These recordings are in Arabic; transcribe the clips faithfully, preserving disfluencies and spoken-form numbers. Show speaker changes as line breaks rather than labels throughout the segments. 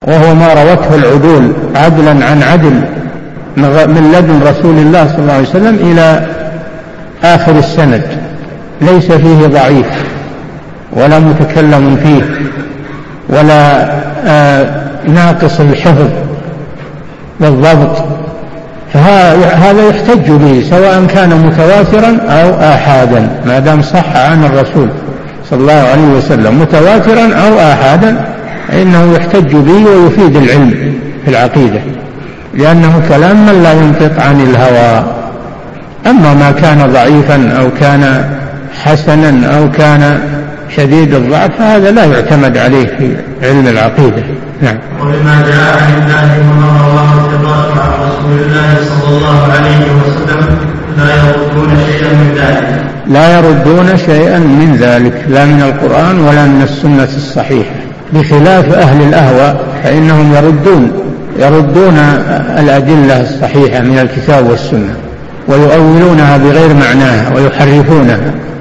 وهو ما روته العدول عدلا عن عدل من لدن رسول الله صلى الله عليه وسلم إلى آخر السند، ليس فيه ضعيف ولا متكلم فيه ولا آه ناقص الحفظ والضبط، فهذا يحتج به سواء كان متواترا أو آحادا، ما دام صح عن الرسول صلى الله عليه وسلم متواترا أو آحادا إنه يحتج به ويفيد العلم في العقيدة، لأنه كلام من لا ينطق عن الهوى. أما ما كان ضعيفا أو كان حسنا أو كان شديد الضعف فهذا لا يعتمد عليه في علم العقيدة. نعم.
وبما جاء عن الله وما رواه الثقات عن رسول الله صلى الله عليه وسلم لا يردون شيئا من ذلك
لا يردون شيئا من ذلك لا من القرآن ولا من السنة الصحيحة، بخلاف أهل الأهواء فإنهم يردون يردون الأدلة الصحيحة من الكتاب والسنة ويؤولونها بغير معناها ويحرفونها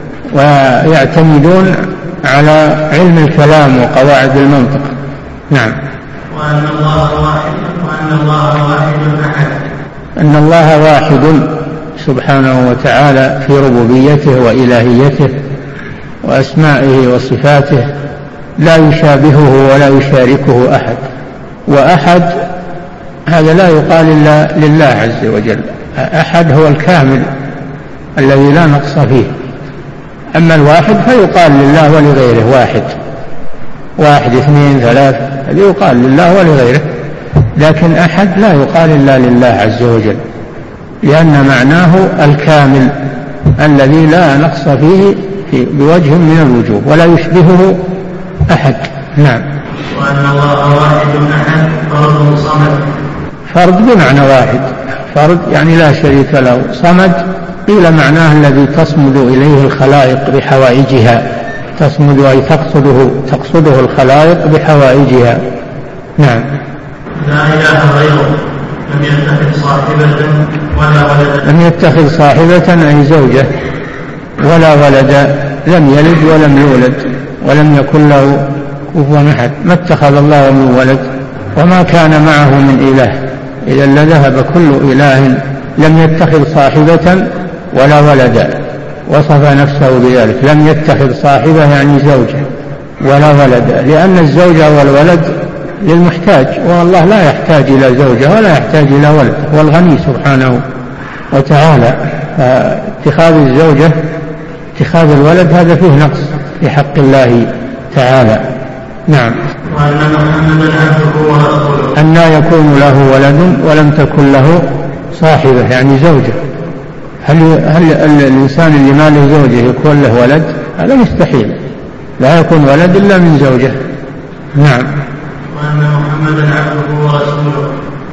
ويعتمدون على علم الكلام وقواعد المنطق. نعم.
وأن الله واحد وأن الله واحد أحد
أن الله واحد سبحانه وتعالى في ربوبيته وإلهيته وأسمائه وصفاته، لا يشابهه ولا يشاركه أحد. وأحد هذا لا يقال إلا لله عز وجل، أحد هو الكامل الذي لا نقص فيه، أما الواحد فيقال لله ولغيره واحد، واحد اثنين ثلاث هذا يقال لله ولغيره، لكن أحد لا يقال إلا لله عز وجل، لأن معناه الكامل الذي لا نقص فيه في بوجه من الوجوه ولا يشبهه أحد. نعم.
وأن الله واحد أحد فرد صمد.
فرد بمعنى واحد، فرد يعني لا شريك له، صمد قيل معناه الذي تصمد إليه الخلائق بحوائجها، تصمد أي تقصده, تقصده الخلائق بحوائجها. نعم.
لا إله غيره لم يتخذ صاحبة ولا ولدا.
لم يتخذ صاحبة أي زوجة ولا ولدا، لم يلد ولم يولد ولم يكن له كفوا أحد، ما اتخذ الله من ولد وما كان معه من إله، إذا لذهب كل إله. لم يتخذ صاحبة ولا ولدا، وصف نفسه بذلك، لم يتخذ صاحبة يعني زوجة ولا ولدا، لأن الزوجة والولد للمحتاج، والله لا يحتاج إلى زوجة ولا يحتاج إلى ولد، هو الغني سبحانه وتعالى. اتخاذ الزوجة اتخاذ الولد هذا فيه نقص في حق الله تعالى. نعم.
وأن محمدا عبده ورسوله.
أن لا يكون له ولد ولم تكن له صاحبة يعني زوجة، هل, هل الإنسان اللي ما له زوجة يكون له ولد؟ هذا مستحيل، لا يكون ولد إلا من زوجة. نعم.
وأن محمدا عبده ورسوله.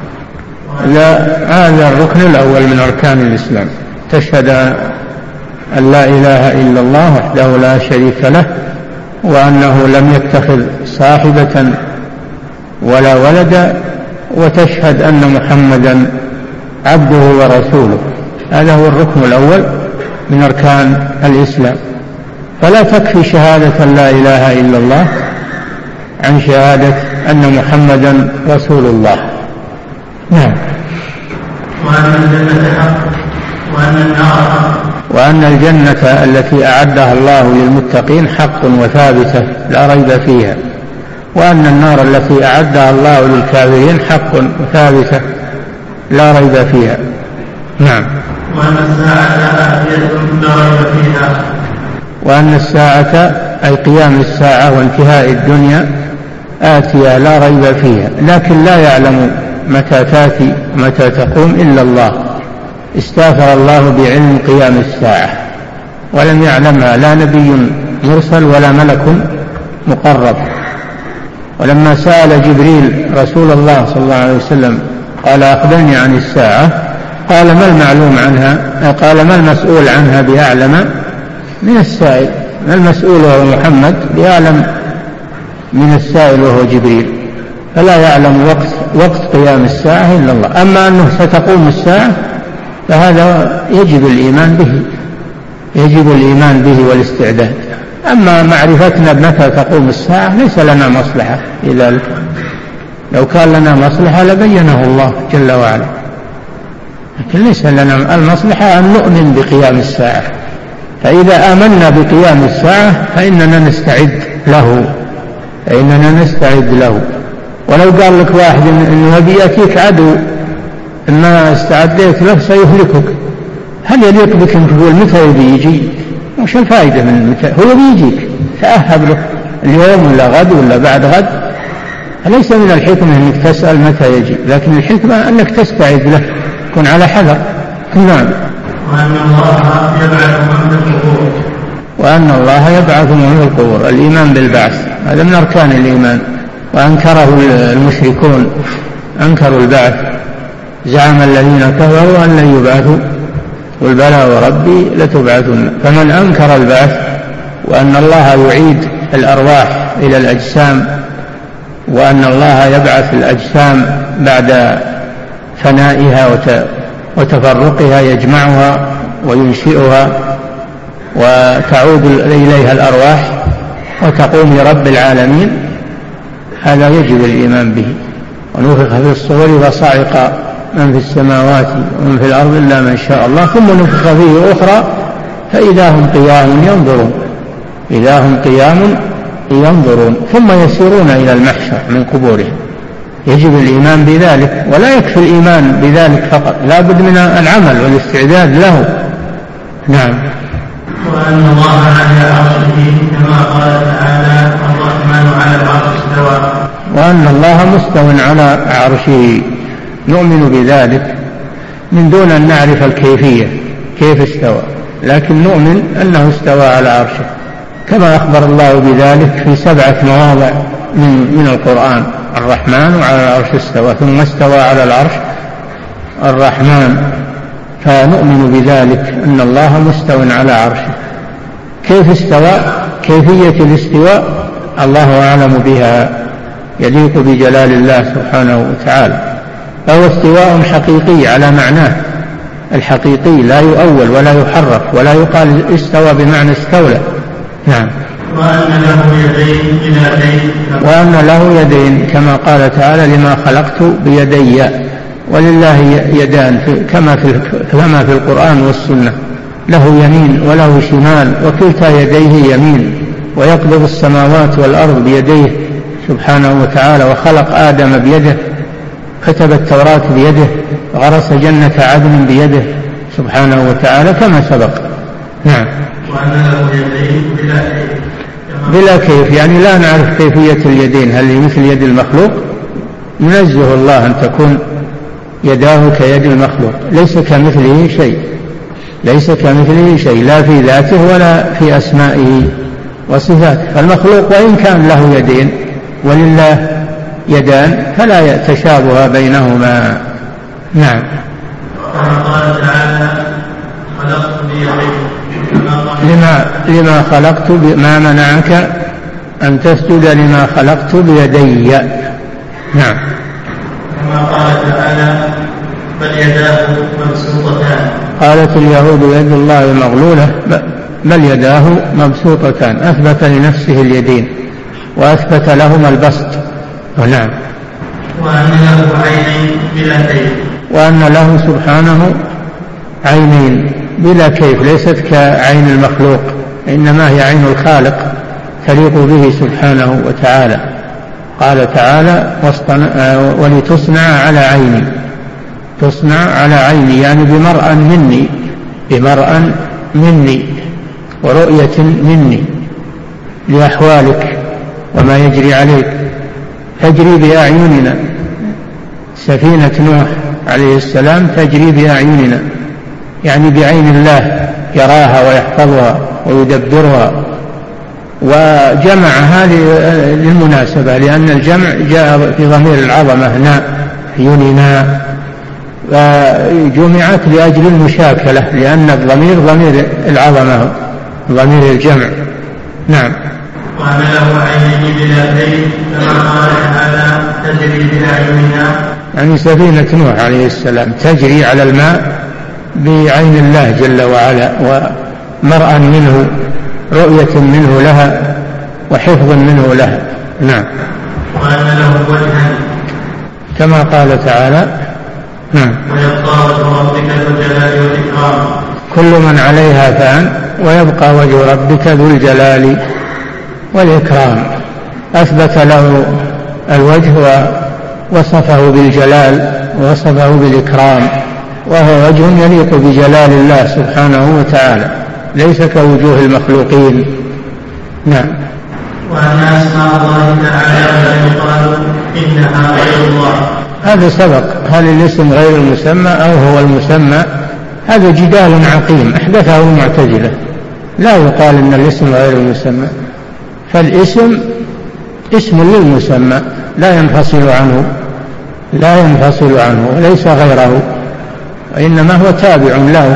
لا، هذا الركن الأول من أركان الإسلام، تشهد أن لا إله إلا الله وحده لا شريك له، وأنه لم يتخذ صاحبة ولا ولدا، وتشهد أن محمدا عبده ورسوله. هذا هو الركن الأول من أركان الإسلام، فلا تكفي شهادة لا إله إلا الله عن شهادة أن محمدا رسول الله. نعم.
وأن الجنة حق وأن النار حق.
وأن الجنة التي أعدها الله للمتقين حق وثابتة لا ريب فيها، وأن النار التي أعدها الله للكافرين حق وثابتة لا ريب فيها. نعم.
وأن الساعة آتية لا ريب فيها.
وأن الساعة أي قيام الساعة وانتهاء الدنيا آتية لا ريب فيها، لكن لا يعلم متى تأتي متى تقوم إلا الله، استاثر الله بعلم قيام الساعة ولم يعلمها لا نبي مرسل ولا ملك مقرب. ولما سأل جبريل رسول الله صلى الله عليه وسلم قال أخبرني عن الساعة، قال ما المعلوم عنها، قال ما المسؤول عنها بأعلم من السائل، ما المسؤول وهو محمد بأعلم من السائل وهو جبريل، فلا يعلم وقت وقت قيام الساعة إلا الله. أما أنه ستقوم الساعة فهذا يجب الإيمان به، يجب الإيمان به والاستعداد. أما معرفتنا بمتى تقوم الساعة ليس لنا مصلحة في ذلك. لو كان لنا مصلحة لبينه الله جل وعلا، لكن ليس لنا المصلحة أن نؤمن بقيام الساعة. فإذا آمنا بقيام الساعة فإننا نستعد له فإننا نستعد له ولو قال لك واحد إنه يبي يأتيك عدو إما استعديت له سيهلكك، هل يليق بك أن تقول متى يبي يجي؟ وش الفائدة من متى؟ هو بيجيك، تأهب له اليوم ولا غد ولا بعد غد. ليس من الحكمة أنك تسأل متى يجي، لكن الحكمة أنك تستعد له، كن على حذر. نعم.
وأن الله يبعث من في القبور
وأن الله يبعث من في القبور، الإيمان بالبعث هذا من أركان الإيمان، وأنكره المشركون، أنكروا البعث، زعم الذين كفروا أن لن يبعثوا، قل بلى وربي لتبعثن. فمن أنكر البعث وأن الله يعيد الأرواح إلى الأجسام، وأن الله يبعث الأجسام بعد فنائها وتفرقها، يجمعها وينشئها وتعود إليها الأرواح وتقوم لرب العالمين، هذا يجب الإيمان به. ونفخ في الصور فصعق من في السماوات ومن في الأرض إلا من شاء الله، ثم نفخ فيه أخرى فإذا هم قيام ينظرون إذا هم قيام ينظرون ثم يسيرون إلى المحشر من قبورهم. يجب الإيمان بذلك، ولا يكفي الإيمان بذلك فقط، لا بد من العمل والاستعداد له. نعم.
وأن الله على عرشه كما قال تعالى الرحمن على العرش استوى.
وأن الله مستو على عرشه، نؤمن بذلك من دون أن نعرف الكيفية كيف استوى، لكن نؤمن أنه استوى على عرشه كما أخبر الله بذلك في سبعة مواضع من, من القرآن. الرحمن على العرش استوى، ثم استوى على العرش الرحمن، فنؤمن بذلك أن الله مستو على عرشه. كيف استوى؟ كيفية الاستواء الله أعلم بها، يليق بجلال الله سبحانه وتعالى. فهو استواء حقيقي على معناه الحقيقي، لا يؤول ولا يحرف، ولا يقال استوى بمعنى استولى. نعم.
وأن له يدين بيدين
وأن له يدين كما قال تعالى لما خلقت بيدي، ولله يدان كما في كما في القرآن والسنة، له يمين وله شمال وكلتا يديه يمين، ويقبض السماوات والأرض بيديه سبحانه وتعالى، وخلق آدم بيده، كتب التوراة بيده، غرس جنة عدن بيده سبحانه وتعالى كما سبق. نعم.
وأن له يدين بلا كيف
بلا كيف، يعني لا نعرف كيفية اليدين، هل هي مثل يد المخلوق؟ ننزه الله أن تكون يداه كيد المخلوق، ليس كمثله شيء ليس كمثله شيء لا في ذاته ولا في أسمائه وصفاته. فالمخلوق وإن كان له يدين ولله يدان فلا تشابه بينهما. نعم.
قال تعالى خلقت بيدي
لما, لما خلقت ما منعك أن تسجد لما خلقت بيدي. نعم.
كما قال تعالى بل يداه مبسوطتان.
قالت اليهود يد الله مغلولة، بل يداه مبسوطتان، أثبت لنفسه اليدين وأثبت لهما البسط. ونعم.
وأن له عينين بلا كيف.
وأن له سبحانه عينين بلا كيف، ليست كعين المخلوق، إنما هي عين الخالق تليق به سبحانه وتعالى. قال تعالى ولتصنع على عيني، تصنع على عيني يعني بمرأى مني بمرأى مني ورؤية مني لأحوالك وما يجري عليك، تجري بأعيننا. سفينة نوح عليه السلام تجري بأعيننا، يعني بعين الله يراها ويحفظها ويدبرها، وجمعها للمناسبة، لأن الجمع جاء في ضمير العظمة نا يننا، وجمعت لأجل المشاكلة، لأن الضمير ضمير العظمة ضمير الجمع. نعم.
وأن له عينين بلا كيف كما قال تعالى تجري بأعيننا،
يعني سفينة نوح عليه السلام تجري على الماء بعين الله جل وعلا، ومرأى منه، رؤية منه لها وحفظ منه لها. نعم.
وأن له وجها
كما قال تعالى نعم
ويبقى وجه ربك ذو الجلال والإكرام.
كل من عليها فان ويبقى وجه ربك ذو الجلال والإكرام. أثبت له الوجه ووصفه بالجلال ووصفه بالإكرام، وهو وجه يليق بجلال الله سبحانه وتعالى، ليس كوجوه المخلوقين. نعم.
وأن أسماء الله تعالى لا يقال إنها غير الله.
هذا سبق. هل الاسم غير المسمى أو هو المسمى؟ هذا جدال عقيم أحدثه المعتزلة. لا يقال إن الاسم غير المسمى، فالاسم اسم للمسمى لا ينفصل عنه لا ينفصل عنه وليس غيره، وإنما هو تابع له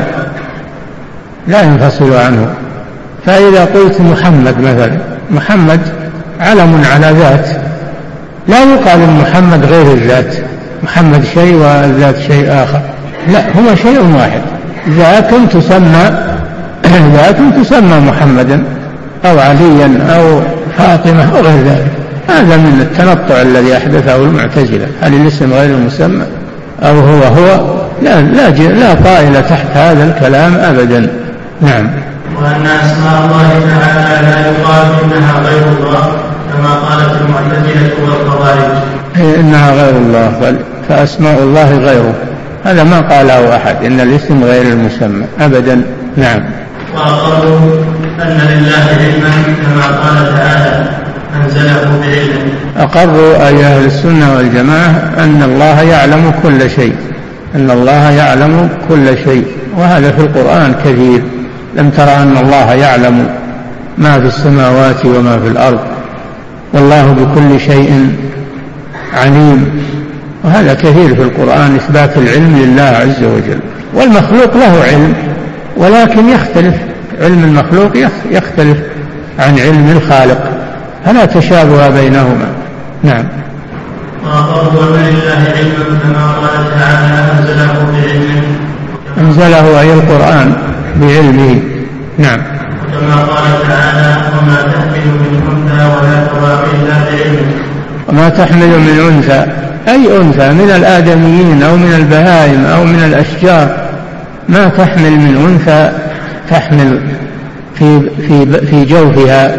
لا ينفصل عنه. فإذا قلت محمد مثلا، محمد علم على ذات، لا يقال إن محمد غير الذات، محمد شيء والذات شيء آخر، لا، هما شيء واحد. ذات تسمى ذات تسمى محمدا أو عليا أو فاطمة أو غير ذلك. هذا من التنطع الذي أحدثه المعتزلة. هل الاسم غير المسمى أو هو هو؟ لا لا, لا طائل تحت هذا الكلام أبدا. نعم.
وأن أسماء الله تعالى لا يقال إنها غير الله كما قالت المعتزلة والخوارج.
إنها غير الله، فأسماء الله غيره، هذا ما قاله أحد إن الاسم غير المسمى أبدا. نعم.
وأقروا أن لله علما كما قال تعالى أنزله بعلمه.
أقروا أي أهل السنة والجماعة أن الله يعلم كل شيء، أن الله يعلم كل شيء، وهذا في القرآن كثير. لم ترى أن الله يعلم ما في السماوات وما في الأرض، والله بكل شيء عليم، وهذا كثير في القرآن إثبات العلم لله عز وجل. والمخلوق له علم ولكن يختلف، علم المخلوق يختلف عن علم الخالق، فلا تشابه بينهما. نعم.
وأقروا أن لله علما كما قال تعالى أنزله بعلمه.
أنزله أي القرآن بعلمه. نعم.
وكما قال تعالى وما تحمل من أنثى ولا تضع إلا بعلمه.
وما تحمل من أنثى أي أنثى من الآدميين أو من البهائم أو من الأشجار، ما تحمل من أنثى تحمل في, في, في جوفها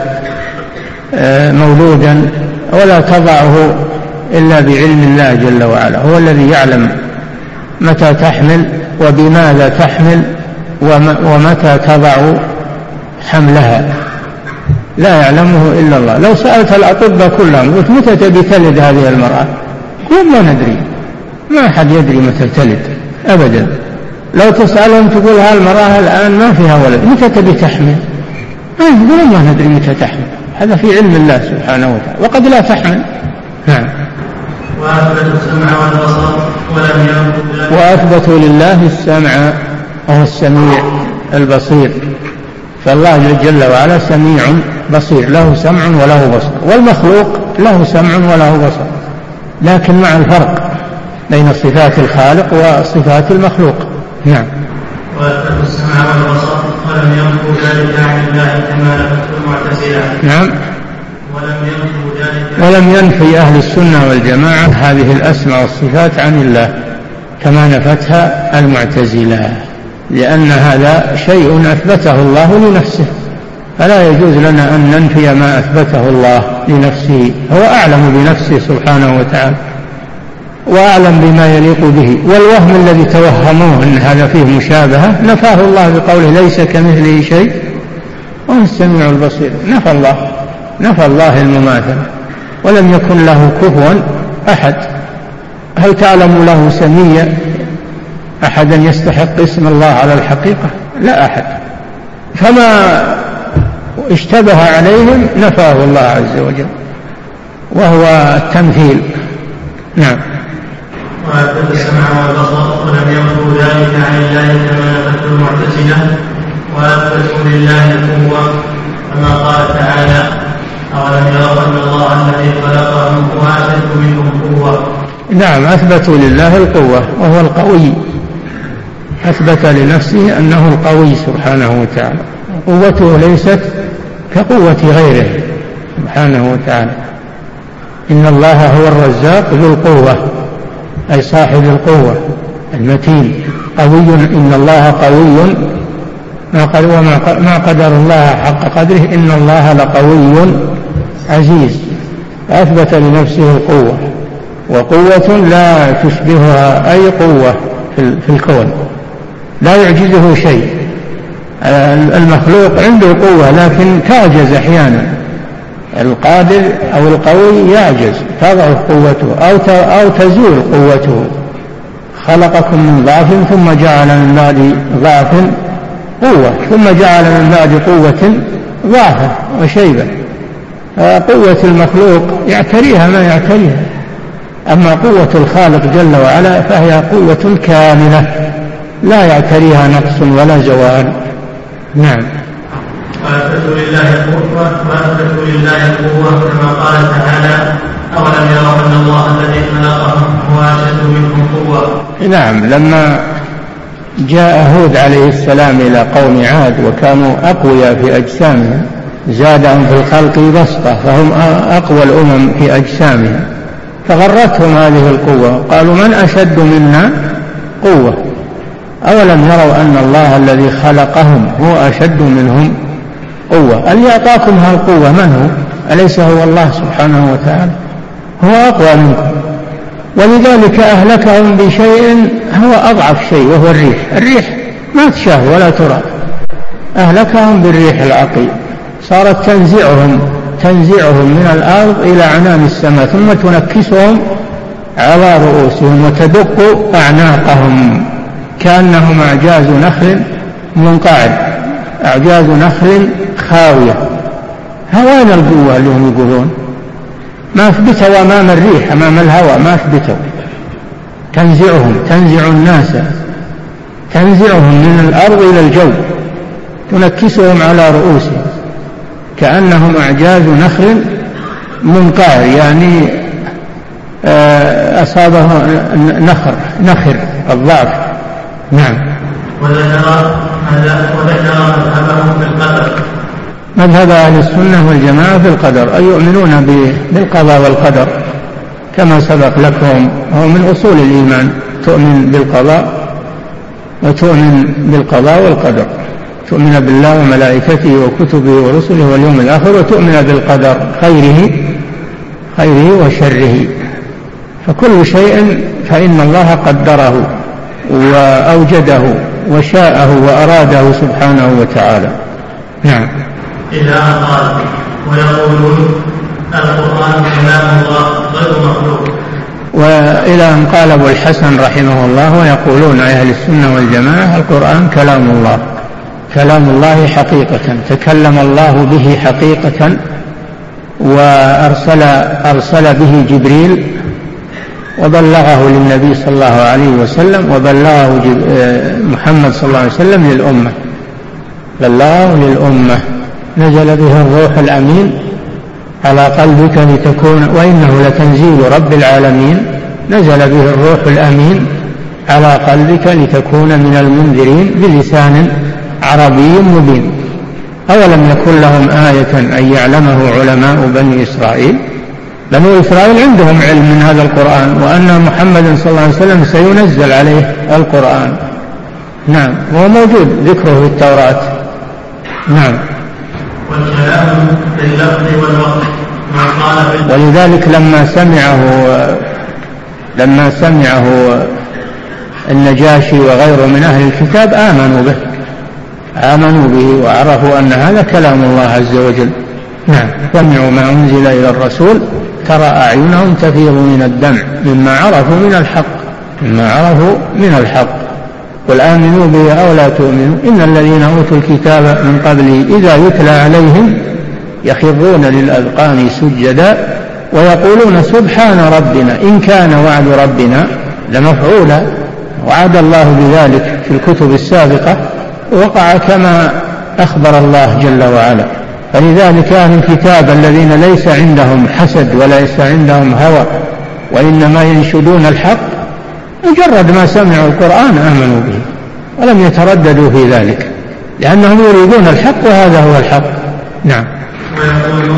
مولودا ولا تضعه إلا بعلم الله جل وعلا. هو الذي يعلم متى تحمل وبماذا تحمل ومتى تضع حملها، لا يعلمه إلا الله. لو سألت الأطباء كلهم قلت متى تبي تلد هذه المرأة، قل ما ندري، ما أحد يدري متى تلد أبدا. لو تسألهم تقول هالمرأة الآن ما فيها ولد، متى تبي تحمل، ما يقولون ما ندري متى تحمل. هذا في علم الله سبحانه وتعالى، وقد لا تحمل. نعم.
وأثبتوا السمع والبصر ولم ينفوا
وأثبتوا لله السمع وهو السميع البصير، فالله جل وعلا سميع بصير، له سمع وله بصر، والمخلوق له سمع وله بصر، لكن مع الفرق بين صفات الخالق وصفات المخلوق. نعم.
وأثبتوا السمع والبصر ولم ينفوا ذلك عن الله كما نفته المعتزلة.
نعم.
ولم ينفوا ذلك
ولم ينفي أهل السنة والجماعة هذه الأسماء والصفات عن الله كما نفتها المعتزلة، لأن هذا شيء أثبته الله لنفسه، فلا يجوز لنا أن ننفي ما أثبته الله لنفسه. هو أعلم بنفسه سبحانه وتعالى وأعلم بما يليق به. والوهم الذي توهموه أن هذا فيه مشابهة نفاه الله بقوله ليس كمثله شيء وهو السميع البصير. نفى الله نفى الله المماثلة، ولم يكن له كفوا أحد. هل تعلم له سميا أحدا يستحق اسم الله على الحقيقة؟ لا أحد. فما اشتبه عليهم نفاه الله عز وجل، وهو التمثيل. نعم.
وأثبت السمع والبصر ولم ينفوا ذلك عن الله كما نفته المعتزلة. وأثبتوا لله القوة كما قال تعالى أولم يروا أن الله الذي خلقهم هو أشد منهم قوة.
نعم. أثبتوا لله القوة وهو القوي، أثبت لنفسه أنه القوي سبحانه وتعالى، قوته ليست كقوة غيره سبحانه وتعالى. إن الله هو الرزاق ذو القوة أي صاحب القوة المتين. قوي، إن الله قوي ما قدر الله حق قدره، إن الله لقوي عزيز. أثبت لنفسه القوة، وقوة لا تشبهها أي قوة في الكون، لا يعجزه شيء. المخلوق عنده قوة لكن تعجز أحيانا، القادر أو القوي يعجز، تضعف قوته أو تزول قوته. خلقكم من ضعف ثم جعل من بعد ضعف قوة، ثم جعل من بعد قوة ضعفا وشيبة. قوة المخلوق يعتريها ما يعتريها، أما قوة الخالق جل وعلا فهي قوة كاملة لا يعتريها نقص ولا زوال. نعم.
وأثبتوا لله القوة وأثبتوا لله القوة كما قال تعالى: أولم يروا أن الله الذي خلقهم هو أشد منهم قوة.
نعم. لما جاء هود عليه السلام إلى قوم عاد وكانوا أقوياء في أجسامهم، زادهم في الخلق بسطة، فهم أقوى الأمم في أجسامهم، فغرتهم هذه القوة، قالوا: من أشد منا قوة؟ أولم يروا أن الله الذي خلقهم هو أشد منهم قوة. أن يعطاكم هالقوة من هو؟ أليس هو الله سبحانه وتعالى؟ هو أقوى منكم، ولذلك أهلكهم بشيء هو أضعف شيء، وهو الريح. الريح ما تشاف ولا ترى، أهلكهم بالريح العقيم، صارت تنزعهم تنزعهم من الأرض إلى عنان السماء، ثم تنكسهم على رؤوسهم وتدق أعناقهم كأنهم أعجاز نخل منقعد، أعجاز نخل خاوية. هوان القوة اللي هم يقولون، ما أثبتوا أمام الريح، أمام الهواء ما أثبتوا. تنزعهم، تنزع الناس، تنزعهم من الأرض إلى الجو، تنكسهم على رؤوسهم كأنهم أعجاز نخل منقعر، يعني أصابه نخر نخر الضعف. نعم.
وذكر مذهبهم في القدر.
مذهب أهل السنة والجماعة في القدر، أي يؤمنون بالقضاء والقدر كما سبق لكم، هو من أصول الإيمان، تؤمن بالقضاء وتؤمن بالقضاء والقدر، تؤمن بالله وملائكته وكتبه ورسله واليوم الآخر، وتؤمن بالقدر خيره خيره وشره. فكل شيء فإن الله قدره وأوجده وشاءه وأراده سبحانه وتعالى. نعم.
إذا قال ويقولون القرآن كلام الله غير مخلوق.
وإلى أن قال أبو الحسن رحمه الله: ويقولون أهل السنة والجماعة القرآن كلام الله، كلام الله حقيقة، تكلم الله به حقيقة، وأرسل أرسل به جبريل وبلغه للنبي صلى الله عليه وسلم، وبلغه محمد صلى الله عليه وسلم للأمة، بلغه للأمة، نزل به الروح الأمين على قلبك لتكون، وإنه لتنزيل رب العالمين، نزل به الروح الأمين على قلبك لتكون من المنذرين بلسان عربي مبين. أولم يكن لهم آية أن يعلمه علماء بني إسرائيل؟ بنو إسرائيل عندهم علم من هذا القرآن، وأن محمد صلى الله عليه وسلم سينزل عليه القرآن. نعم. وهو موجود ذكره في التوراة. نعم.
والكلام باللفظ والوقت ما قال.
ولذلك لما سمعه لما سمعه النجاشي وغيره من أهل الكتاب آمنوا به آمنوا به وعرفوا أن هذا كلام الله عز وجل. نعم. سمعوا ما أنزل إلى الرسول ترى أعينهم تفيض من الدمع مما عرفوا من الحق مما عرفوا من الحق قل آمنوا به أو لا تؤمنوا إن الذين أوتوا الكتاب من قبله إذا يتلى عليهم يخرون للأذقان سجدا ويقولون سبحان ربنا إن كان وعد ربنا لمفعولا. وعد الله بذلك في الكتب السابقة وقع كما أخبر الله جل وعلا. فلذلك أهل الكتاب الذين ليس عندهم حسد وليس عندهم هوى وإنما ينشدون الحق مجرد ما سمعوا القرآن آمنوا به ولم يترددوا في ذلك لأنهم يريدون الحق وهذا هو الحق. نعم.
ويقولون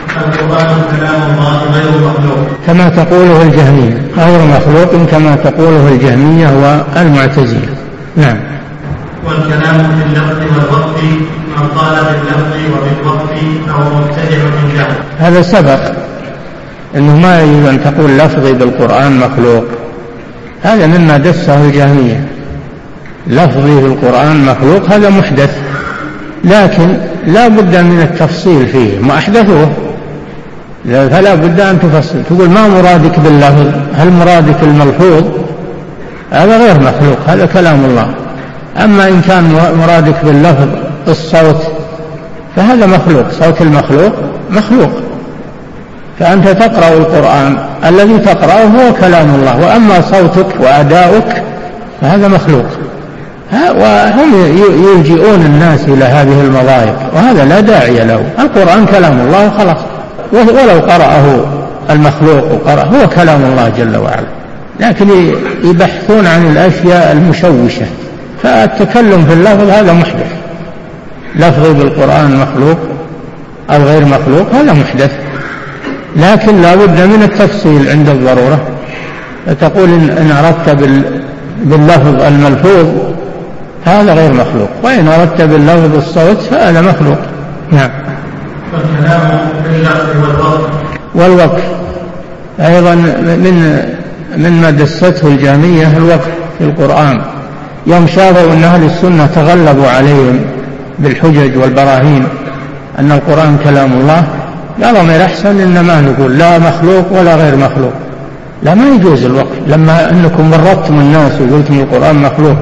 القرآن كلام الله غير مخلوق
كما تقوله الجهمية، غير مخلوق كما تقوله الجهمية والمعتزلة. نعم.
والكلام في اللفظ والوقف من قال باللفظ وبالوقف أو مبتدع عنده.
هذا سبق أنه ما يجب أن تقول لفظي بالقرآن مخلوق، هذا مما دسه الجهمية. لفظي بالقرآن مخلوق هذا محدث، لكن لا بد من التفصيل فيه، ما أحدثوه فلا بد أن تفصل، تقول ما مرادك باللفظ، هل مرادك الملفوظ؟ هذا غير مخلوق، هذا كلام الله. أما إن كان مرادك باللفظ الصوت فهذا مخلوق، صوت المخلوق مخلوق، فأنت تقرأ القرآن الذي تقرأه هو كلام الله، وأما صوتك وأداؤك فهذا مخلوق. وهم يلجئون الناس إلى هذه المضايق، وهذا لا داعي له. القرآن كلام الله خلاص، ولو قرأه المخلوق وقرأه هو كلام الله جل وعلا، لكن يبحثون عن الأشياء المشوشة. فالتكلم في اللفظ هذا محدث، لفظي بالقرآن مخلوق أو غير مخلوق هذا محدث، لكن لا بد من التفصيل عند الضرورة. فتقول إن أردت باللفظ الملفوظ هذا غير مخلوق، وإن أردت باللفظ الصوت فهذا مخلوق. نعم.
والكلام باللفظ والوقف
والوقف أيضا من مما دسته الجهمية الوقف في القرآن، يوم شافوا أن أهل السنة تغلبوا عليهم بالحجج والبراهين أن القرآن كلام الله، قالوا ما أحسن إن ما نقول لا مخلوق ولا غير مخلوق، لا ما يجوز الوقف. لما أنكم مرضتم الناس وقلتم القرآن مخلوق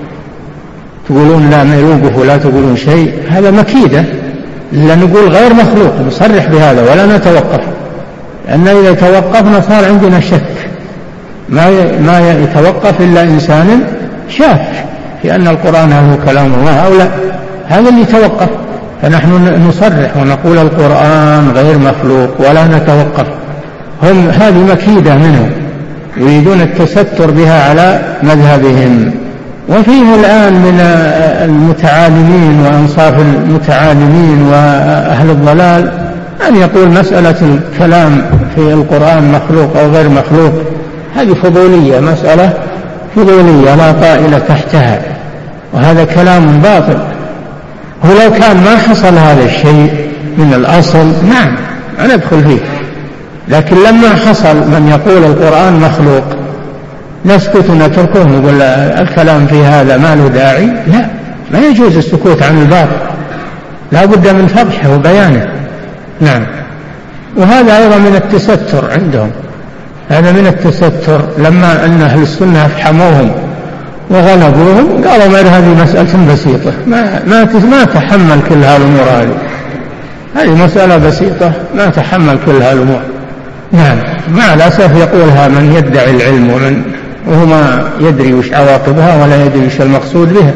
تقولون لا ما يوقف ولا تقولون شيء، هذا مكيدة. لا نقول غير مخلوق نصرح بهذا ولا نتوقف، لأن إذا توقفنا صار عندنا شك، ما ما يتوقف إلا إنسان شاك في أن القرآن هو كلام الله أو لا، هذا اللي يتوقف. فنحن نصرح ونقول القرآن غير مخلوق ولا نتوقف. هم هذه مكيدة منهم، يريدون التستر بها على مذهبهم. وفيه الآن من المتعالمين وأنصاف المتعالمين وأهل الضلال أن يقول مسألة الكلام في القرآن مخلوق أو غير مخلوق هذه فضولية، مسألة فضولية لا طائل تحتها، وهذا كلام باطل. ولو كان ما حصل هذا الشيء من الأصل نعم ما ندخل فيه، لكن لما حصل من يقول القرآن مخلوق نسكت ونتركه نقول الكلام في هذا ما له داعي؟ لا، ما يجوز السكوت عن الباطل، لا بد من فضحه وبيانه. نعم. وهذا أيضا من التستر عندهم، هذا من التستر. لما أن أهل السنة حموهم وغلبوهم قالوا ما هذه مسألة بسيطة، ما, ما, ما تحمل كل هالأمور، هذه هذه مسألة بسيطة ما تحمل كل هالأمور. نعم. مع الأسف يقولها من يدعي العلم ومن وهو ما يدري وش عواقبها ولا يدري وش المقصود بها.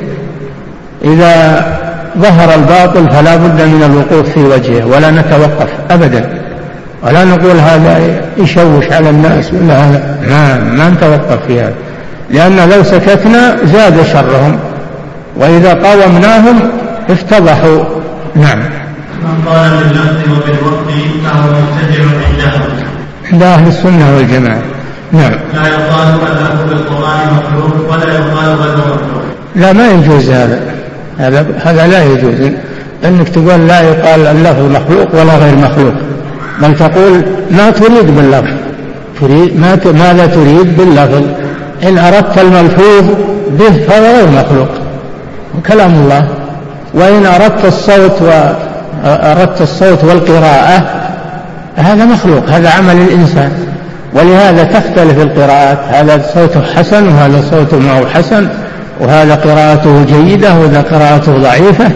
إذا ظهر الباطل فلا بد من الوقوف في وجهه ولا نتوقف أبدا، ولا نقول هذا يشوش على الناس ولا هذا، ما, ما نتوقف في هذا، لأن لو سكتنا زاد شرهم، وإذا قاومناهم افتضحوا. نعم.
من قال باللفظ وبالوقف فهو مبتدع عندهم،
عند أهل السنة والجماعة. نعم.
لا يقال اللفظ بالقرآن مخلوق ولا يقال غير مخلوق.
لا ما يجوز هذا، هذا هذا لا يجوز أنك تقول لا يقال اللفظ مخلوق ولا غير مخلوق، بل تقول ما تريد باللفظ، تريد ما ماذا تريد باللفظ. إن أردت الملفوظ به فهو غير مخلوق وكلام الله، وإن أردت الصوت وأردت الصوت والقراءة هذا مخلوق، هذا عمل الإنسان. ولهذا تختلف القراءات، هذا صوته حسن وهذا صوته ما هو حسن، وهذا قراءته جيدة وهذا قراءته ضعيفة،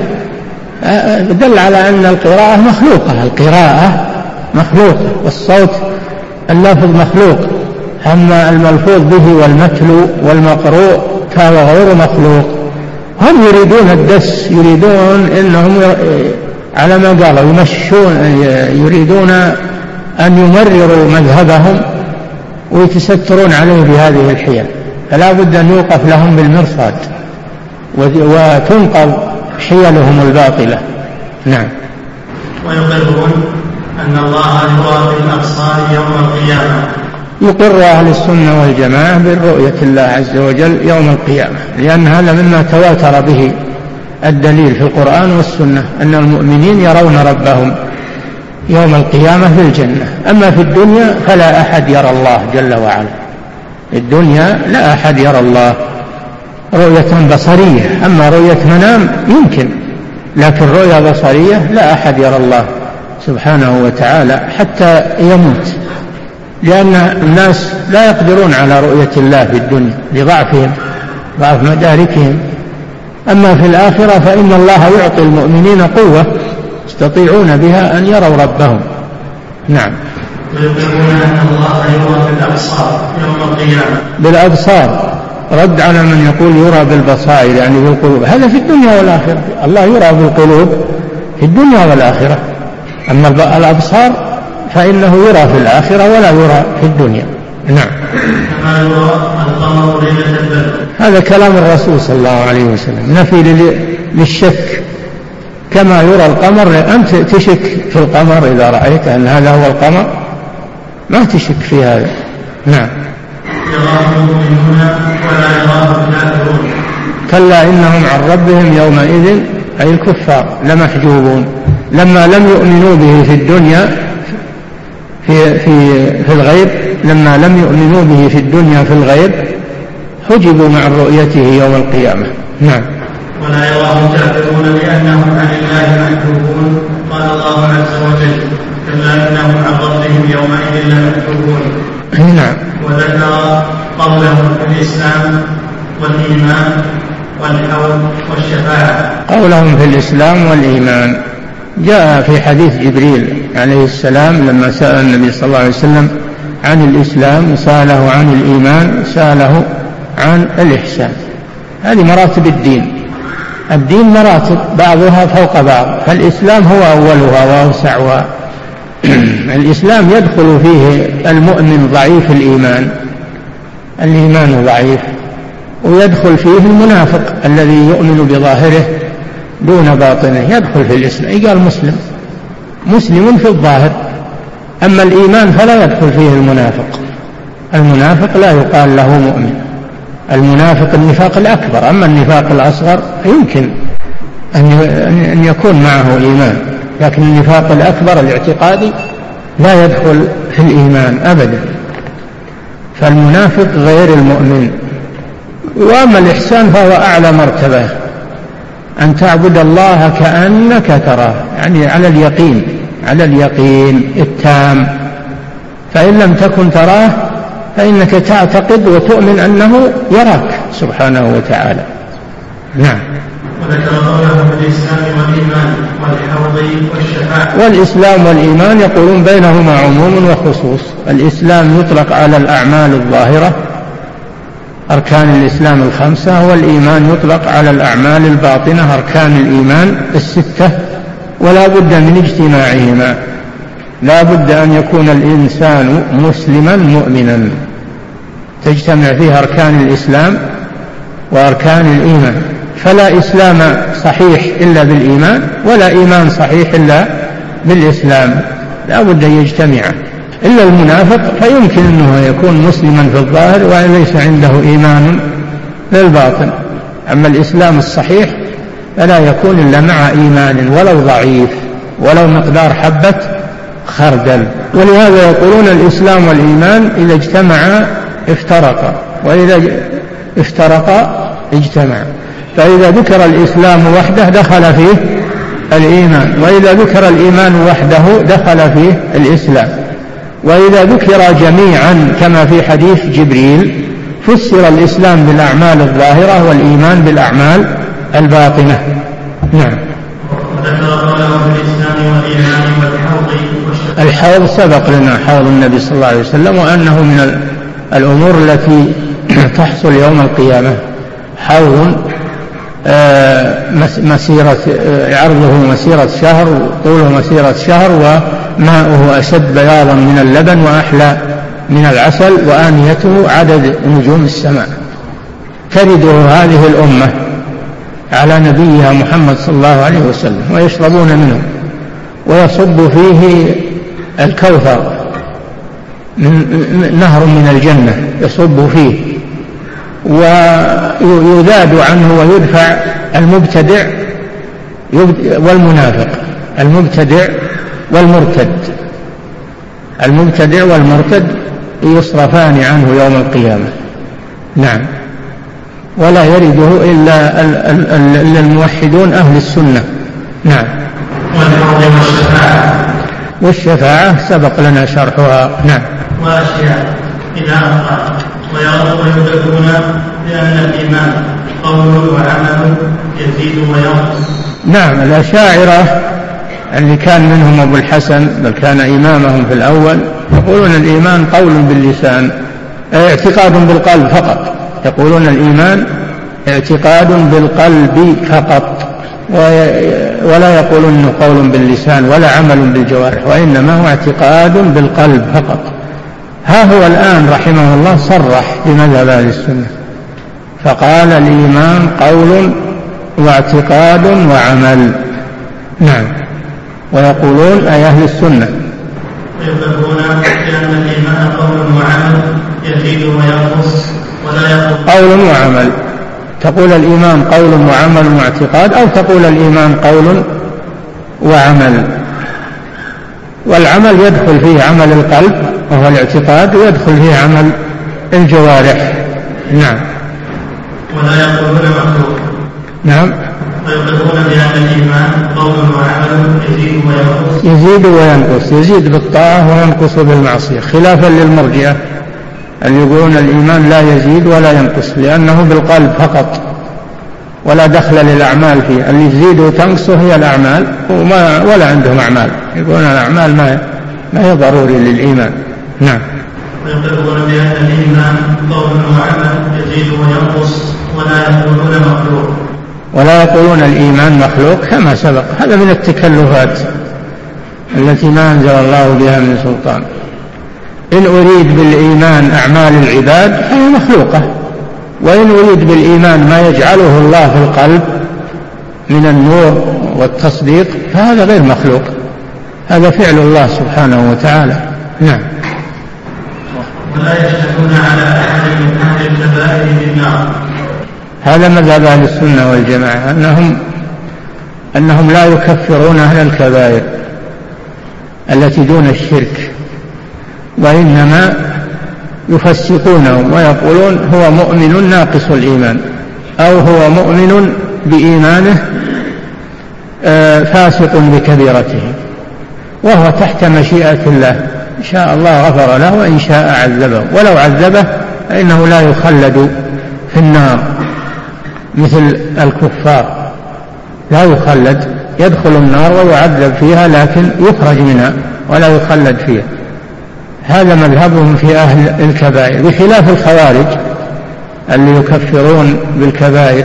دل على أن القراءة مخلوقة، القراءة مخلوقة والصوت اللفظ مخلوق. أما الملفوظ به والمتلو والمقروء فهو غير مخلوق. هم يريدون الدس، يريدون إنهم على ما قالوا يمشون، يريدون أن يمرروا مذهبهم ويتسترون عليه بهذه الحيل، فلا بد أن يوقف لهم بالمرصاد وتنقض حيلهم الباطلة. نعم.
ويقرون أن الله يرى بالأبصار يوم القيامة.
يقر أهل السنة والجماعة بالرؤية الله عز وجل يوم القيامة، لأن هذا مما تواتر به الدليل في القرآن والسنة أن المؤمنين يرون ربهم يوم القيامة في الجنة. أما في الدنيا فلا أحد يرى الله جل وعلا، في الدنيا لا أحد يرى الله رؤية بصرية. أما رؤية منام يمكن، لكن رؤية بصرية لا أحد يرى الله سبحانه وتعالى حتى يموت، لأن الناس لا يقدرون على رؤية الله في الدنيا لضعفهم، ضعف مداركهم. أما في الآخرة فإن الله يعطي المؤمنين قوة يستطيعون بها أن يروا ربهم. نعم.
ويقولون أن الله يرى بالأبصار يوم القيامة.
بالأبصار رد على من يقول يرى بالبصائر يعني بالقلوب، هذا في الدنيا والآخرة. الله يرى بالقلوب في الدنيا والآخرة، أما الأبصار فإنه يرى في الآخرة ولا يرى في الدنيا. نعم.
كما يرى القمر ليلة البدر.
هذا كلام الرسول صلى الله عليه وسلم، نفي للشك. كما يرى القمر، أنت تشك في القمر إذا رأيت أن هذا هو القمر؟ ما تشك في هذا. نعم.
يراه المؤمنون ولا يراه الكافرون.
كلا إنهم عن ربهم يومئذ أي الكفار لمحجوبون. لما لم يؤمنوا به في الدنيا في, في, في الغيب، لما لم يؤمنوا به في الدنيا في الغيب حجبوا مع رؤيته يوم القيامة. نعم.
ولا يراه الكافرون لأنهم عن الله محجوبون. قال الله عز وجل كلا إنهم عن ربهم يومئذ لمحجوبون.
نعم.
وذكر قولهم في الإسلام والإيمان والحوض والشفاعة.
قولهم في الإسلام والإيمان جاء في حديث جبريل عليه السلام لما سأل النبي صلى الله عليه وسلم عن الإسلام، سأله عن الإيمان، سأله عن الإحسان. هذه مراتب الدين. الدين مراتب بعضها فوق بعض، فالإسلام هو أولها وأوسعها. الإسلام يدخل فيه المؤمن ضعيف الإيمان، الإيمان ضعيف، ويدخل فيه المنافق الذي يؤمن بظاهره دون باطنه، يدخل في الإسلام. قال مسلم مسلم في الظاهر، أما الإيمان فلا يدخل فيه المنافق. المنافق لا يقال له مؤمن. المنافق النفاق الأكبر، أما النفاق الأصغر يمكن أن يكون معه إيمان، لكن النفاق الأكبر الاعتقادي لا يدخل في الإيمان أبدا. فالمنافق غير المؤمن. وأما الإحسان فهو أعلى مرتبة، أن تعبد الله كأنك تراه، يعني على اليقين، على اليقين التام. فإن لم تكن تراه فإنك تعتقد وتؤمن أنه يراك سبحانه وتعالى. نعم.
وذكر قوله بالإسلام والإيمان والحوض والشفاعة.
والإسلام والإيمان يقولون بينهما عموم وخصوص. الإسلام يطلق على الأعمال الظاهرة، أركان الإسلام الخمسة، والإيمان يطلق على الأعمال الباطنة، أركان الإيمان الستة، ولا بد من اجتماعهما. لا بد أن يكون الإنسان مسلما مؤمنا، تجتمع فيه أركان الإسلام وأركان الإيمان. فلا إسلام صحيح إلا بالإيمان، ولا إيمان صحيح إلا بالإسلام، لا بد أن يجتمع. إلا المنافق فيمكن أنه يكون مسلما في الظاهر وليس عنده إيمان للباطن. أما الإسلام الصحيح فلا يكون إلا مع إيمان ولو ضعيف، ولو مقدار حبة خردل. ولهذا يقولون الإسلام والإيمان إذا اجتمعا افترقا، وإذا افترقا اجتمعا. فإذا ذكر الإسلام وحده دخل فيه الإيمان، وإذا ذكر الإيمان وحده دخل فيه الإسلام. وإذا ذكر جميعا كما في حديث جبريل فسر الإسلام بالأعمال الظاهرة والإيمان بالأعمال الباطنة. نعم. الحوض سبق لنا حوض النبي صلى الله عليه وسلم، وأنه من الأمور التي تحصل يوم القيامة. حوض مسيرة عرضه مسيرة شهر وطوله مسيرة شهر، وماؤه أشد بياضا من اللبن وأحلى من العسل، وآنيته عدد نجوم السماء. ترده هذه الأمة على نبيها محمد صلى الله عليه وسلم ويشربون منه، ويصب فيه الكوثر من نهر من الجنة يصب فيه، ويذاد عنه ويدفع المبتدع والمنافق، المبتدع والمرتد، المبتدع والمرتد يصرفان عنه يوم القيامة. نعم. ولا يرده إلا الموحدون أهل السنة. نعم.
والشفاعة
والشفاعة سبق لنا شرحها. نعم.
وأشياء إذا أخطأ ويدركون بأن الإيمان قول وعمل يزيد وينقص.
نعم. الأشاعرة اللي كان منهم أبو الحسن بل كان إمامهم في الأول يقولون الإيمان قول باللسان، اعتقاد بالقلب فقط، يقولون الإيمان اعتقاد بالقلب فقط، ولا يقولون انه قول باللسان ولا عمل بالجوارح، وإنما هو اعتقاد بالقلب فقط. ها هو الآن رحمه الله صرح بمذهب أهل السنة فقال الإيمان قول واعتقاد وعمل. نعم. ويقولون أي أهل السنة
ويقولون بأن الإيمان قول وعمل يزيد وينقص ولا يقول
قول وعمل. تقول الإيمان قول وعمل واعتقاد، أو تقول الإيمان قول وعمل، والعمل يدخل فيه عمل القلب وهو الاعتقاد، ويدخل فيه عمل الجوارح. نعم.
ولا يقولون مخلوق.
نعم.
ويقولون بأن الإيمان قول وعمل يزيد وينقص.
يزيد وينقص، يزيد بالطاعة وينقص بالمعصية، خلافا للمرجئة اللي يقولون الإيمان لا يزيد ولا ينقص لأنه بالقلب فقط ولا دخل للأعمال فيه. اللي يزيد وتنقصه هي الأعمال، وما ولا عندهم أعمال، يقولون الأعمال ما ما هي ضروري للإيمان. نعم.
ويقولون بأن الإيمان قول وعمل يزيد وينقص ولا يقولون مخلوق.
ولا يقولون الإيمان مخلوق كما سبق، هذا من التكلفات التي ما أنزل الله بها من سلطان. إن أريد بالإيمان أعمال العباد فهي مخلوقة، وإن أريد بالإيمان ما يجعله الله في القلب من النور والتصديق فهذا غير مخلوق، هذا فعل الله سبحانه وتعالى. نعم.
ولا يشهدون على أحد من أهل الكبائر بالنار.
هذا مذهب أهل السنة والجماعة، أنهم أنهم لا يكفرون أهل الكبائر التي دون الشرك، وإنما يفسقونهم ويقولون هو مؤمن ناقص الإيمان، أو هو مؤمن بإيمانه فاسق بكبيرته، وهو تحت مشيئة الله، إن شاء الله غفر له وإن شاء عذبه، ولو عذبه فإنه لا يخلد في النار مثل الكفار، لا يخلد، يدخل النار ويعذب فيها لكن يخرج منها ولا يخلد فيها. هذا مذهبهم في أهل الكبائر، بخلاف الخوارج اللي يكفرون بالكبائر،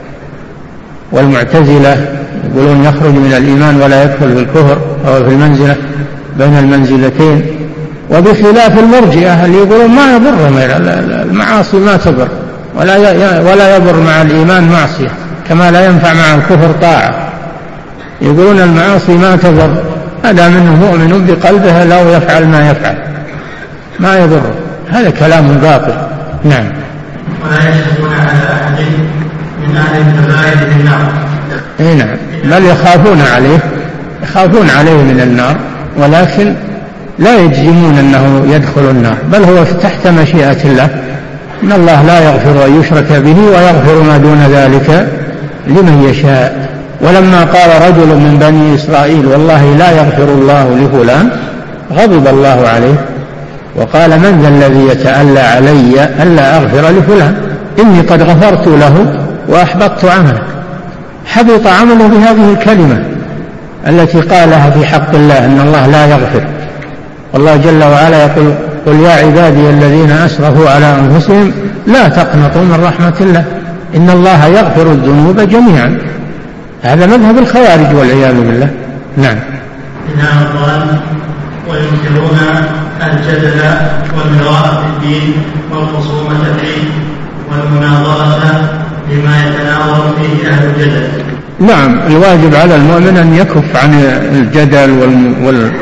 والمعتزلة يقولون يخرج من الإيمان ولا يدخل في الكفر، أو في المنزلة بين المنزلتين. وبخلاف المرجئة اللي يقولون ما يضر المعاصي ما تضر، ولا ولا يضر مع الإيمان معصية كما لا ينفع مع الكفر طاعة، يقولون المعاصي ما تضر، هذا منه مؤمن بقلبه لو يفعل ما يفعل ما يضر، هذا كلام باطل. نعم.
ولا يشهدون على أحد من أهل الكبائر بالنار.
اي نعم، بل يخافون عليه، يخافون عليه من النار، ولكن لا يجزمون أنه يدخل النار، بل هو تحت مشيئة الله، إن الله لا يغفر أن يشرك به ويغفر ما دون ذلك لمن يشاء. ولما قال رجل من بني إسرائيل والله لا يغفر الله لفلان غضب الله عليه وقال من ذا الذي يتألى علي ألا أغفر لفلان، إني قد غفرت له وأحبطت عمله. حبط عمله بهذه الكلمة التي قالها في حق الله أن الله لا يغفر. والله جل وعلا يقول قل يا عبادي الذين أسرفوا على أنفسهم لا تقنطوا من رحمة الله إن الله يغفر الذنوب جميعا. هذا مذهب الخوارج والعياذ بالله. نعم.
إنها قال وينكرون الجدل والمراء في الدين والخصومة فيه والمناظرة لما يتناظر فيه أهل الجدل.
نعم، الواجب على المؤمن أن يكف عن الجدل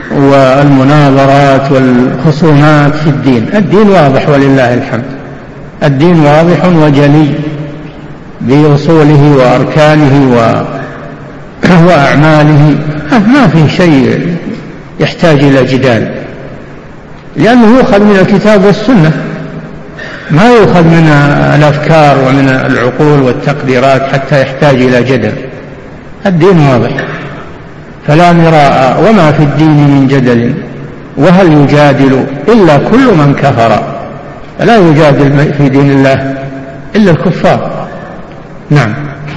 والمناظرات والخصومات في الدين. الدين واضح ولله الحمد، الدين واضح وجلي بأصوله وأركانه وأعماله، ما في شيء يحتاج إلى جدال، لأنه يؤخذ من الكتاب والسنة، ما يؤخذ من الأفكار ومن العقول والتقديرات حتى يحتاج إلى جدل. الدين واضح فلا مراء وما في الدين من جدل، وهل يجادل إلا كل من كفر، فلا يجادل في دين الله إلا الكفار. نعم.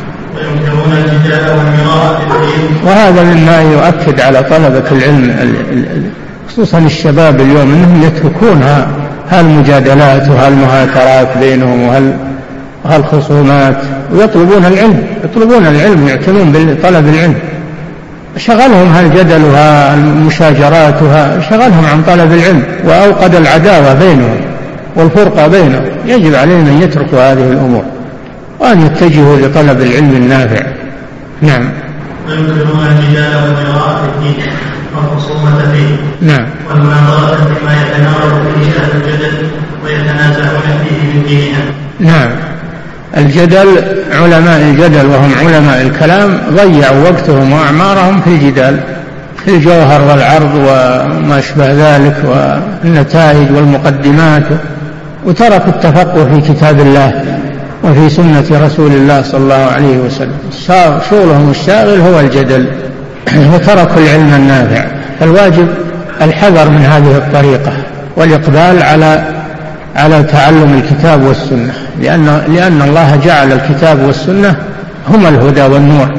وهذا مما يؤكد على طلبة العلم خصوصا الشباب اليوم أنهم يتركون هالمجادلات وهالمهاترات بينهم وهالخصومات، ويطلبون العلم، يطلبون العلم ويعتنون بطلب العلم. شغلهم هالجدل وهالمشاجرات شغلهم عن طلب العلم، وأوقد العداوة بينهم والفرقة بينهم. يجب عليهم أن يتركوا هذه الأمور وأن يتجهوا لطلب العلم النافع. نعم.
وينكرون الجدال والمراء في الدين والخصومة فيه.
نعم.
والمناظرة فيما يتناول فيه أهل الجدل ويتنازعون فيه من دينهم.
نعم. الجدل، علماء الجدل وهم علماء الكلام ضيعوا وقتهم وأعمارهم في الجدال، في الجوهر والعرض وما أشبه ذلك والنتائج والمقدمات، وتركوا التفقه في كتاب الله وفي سنة رسول الله صلى الله عليه وسلم. شغلهم الشاغل هو الجدل وتركوا العلم النافع. فالواجب الحذر من هذه الطريقة والإقبال على على تعلم الكتاب والسنة، لأن, لأن الله جعل الكتاب والسنة هما الهدى والنور،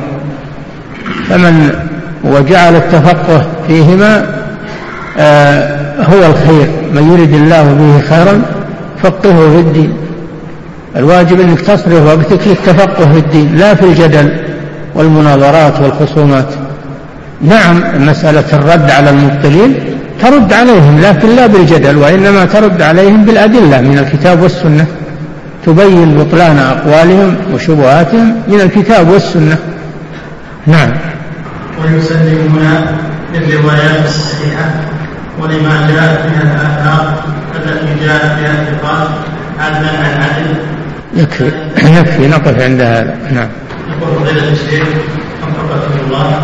فمن وجعل التفقه فيهما آه هو الخير، من يريد الله به خيرا فقهه في الدين. الواجب أنك تصرف وقتك للتفقه في الدين، لا في الجدل والمناظرات والخصومات. نعم، مسألة الرد على المبطلين ترد عليهم، لكن لا بالجدل، وإنما ترد عليهم بالأدلة من الكتاب والسنة، تبين بطلان أقوالهم وشبهاتهم من الكتاب والسنة. نعم.
ويسلمون للروايات الصحيحة ولما جاءت من الآثار التي جاءت بها الثقات عدلا عن عدل.
يكفي يكفي نقف عند هذا. نعم.
يقول فضيلة الشيخ وفقكم الله،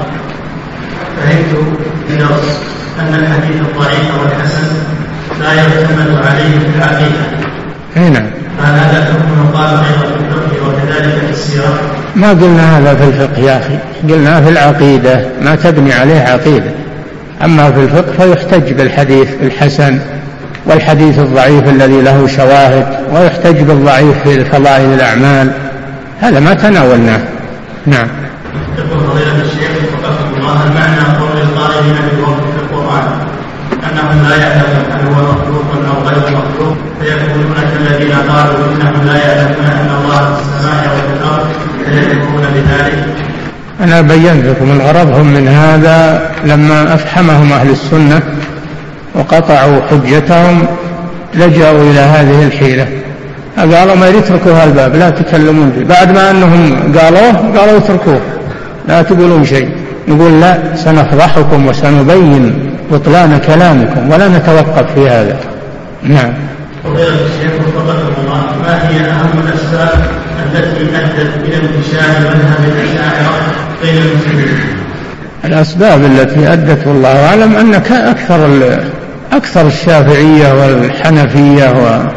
فهمت بدرس أن الحديث الضعيف والحسن لا يعتمد عليه في العقيدة.
نعم.
فهذا حكم قال أيضا في الفقه وكذلك في السيرة.
ما قلنا هذا في الفقه يا أخي، قلنا في العقيدة ما تبني عليه عقيدة. أما في الفقه فيحتج بالحديث الحسن والحديث الضعيف الذي له شواهد، ويحتج بالضعيف في فضائل الأعمال، هذا ما تناولناه. نعم.
يقول فضيلة الشيخ وفقكم الله، المعنى قول القائلين بالوقف في القرآن أنهم لا يعلمون هل هو مخلوق أو غير مخلوق، فيقولون كالذين قالوا إنهم لا يعلمون أن الله في السماء وفي الأرض فيكفرون بذلك.
أنا بينت لكم الغرض من هذا لما أفحمهم أهل السنة وقطعوا حجتهم لجأوا إلى هذه الحيلة، قالوا ما يتركوا هالباب لا تكلمون فيه، بعد ما أنهم قالوه قالوا اتركوه لا تقولون شيء. نقول لا، سنفضحكم وسنبين بطلان كلامكم ولا نتوقف في هذا. نعم.
فضيلة الشيخ وفقكم الله، ما هي أهم الأسباب التي أدت إلى انتشار مذهب الأشاعرة بين المسلمين؟
الأسباب التي أدت والله أعلم أن أكثر أكثر الشافعية والحنفية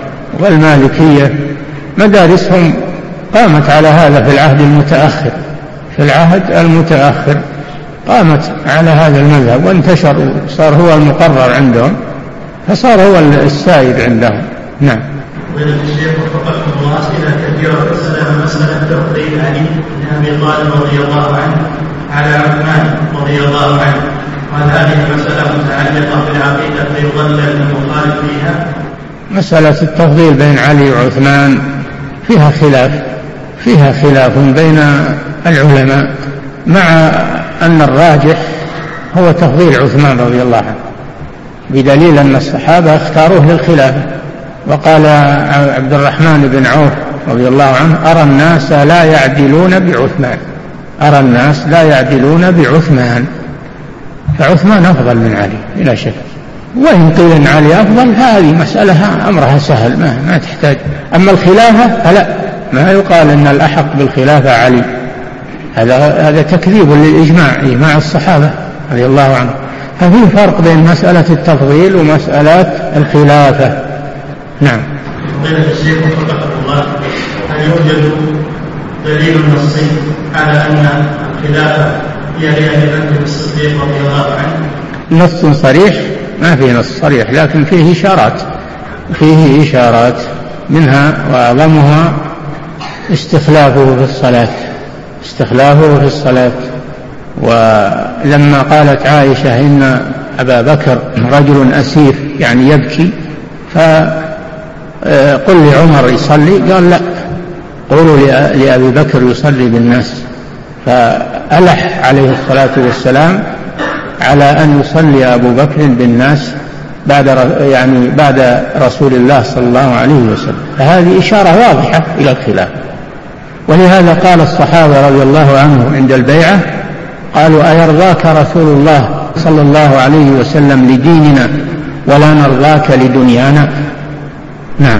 والمالكية مدارسهم قامت على هذا في العهد المتأخر، في العهد المتأخر قامت على هذا المذهب وانتشر وصار هو المقرر عندهم، فصار هو السائد عندهم. نعم.
فضيلة الشيخ وفقكم الله، أسئلة كثيرة تسألها مسألة تفضيل علي بن أبي طالب رضي الله عنه على عثمان رضي الله عنه، وهل هذه المسألة متعلقة بالعقيدة فيضلل المخالف فيها؟
مسألة التفضيل بين علي وعثمان فيها خلاف فيها خلاف بين العلماء، مع أن الراجح هو تفضيل عثمان رضي الله عنه، بدليل أن الصحابة اختاروه للخلافة. وقال عبد الرحمن بن عوف رضي الله عنه: أرى الناس لا يعدلون بعثمان أرى الناس لا يعدلون بعثمان فعثمان أفضل من علي بلا شك. وإن قيل أن علي أفضل هذه مسألة أمرها سهل ما, ما تحتاج. أما الخلافة فلا، ما يقال أن الأحق بالخلافة علي، هذا هذا تكذيب للإجماع، إجماع الصحابة رضي الله عنهم. ففي فرق بين مسألة التفضيل ومسألة الخلافة. نعم.
قيل الشيخ وفقه الله، هل يوجد دليل نصي على أن الخلافة هي لأبي بكر الصديق رضي الله عنه؟
نص صريح ما فيه نص صريح، لكن فيه إشارات، فيه إشارات منها وأعظمها استخلافه في الصلاة، استخلافه في الصلاة. ولما قالت عائشة إن أبا بكر رجل أسير يعني يبكي، فقل لعمر يصلي، قال لا، قولوا لأبي بكر يصلي بالناس. فألح عليه الصلاة والسلام على أن يصلي أبو بكر بالناس بعد يعني بعد رسول الله صلى الله عليه وسلم. فهذه إشارة واضحة إلى الخلاف. ولهذا قال الصحابة رضي الله عنهم عند البيعة، قالوا أيرضاك رسول الله صلى الله عليه وسلم لديننا ولا نرضاك لدنيانا؟ نعم.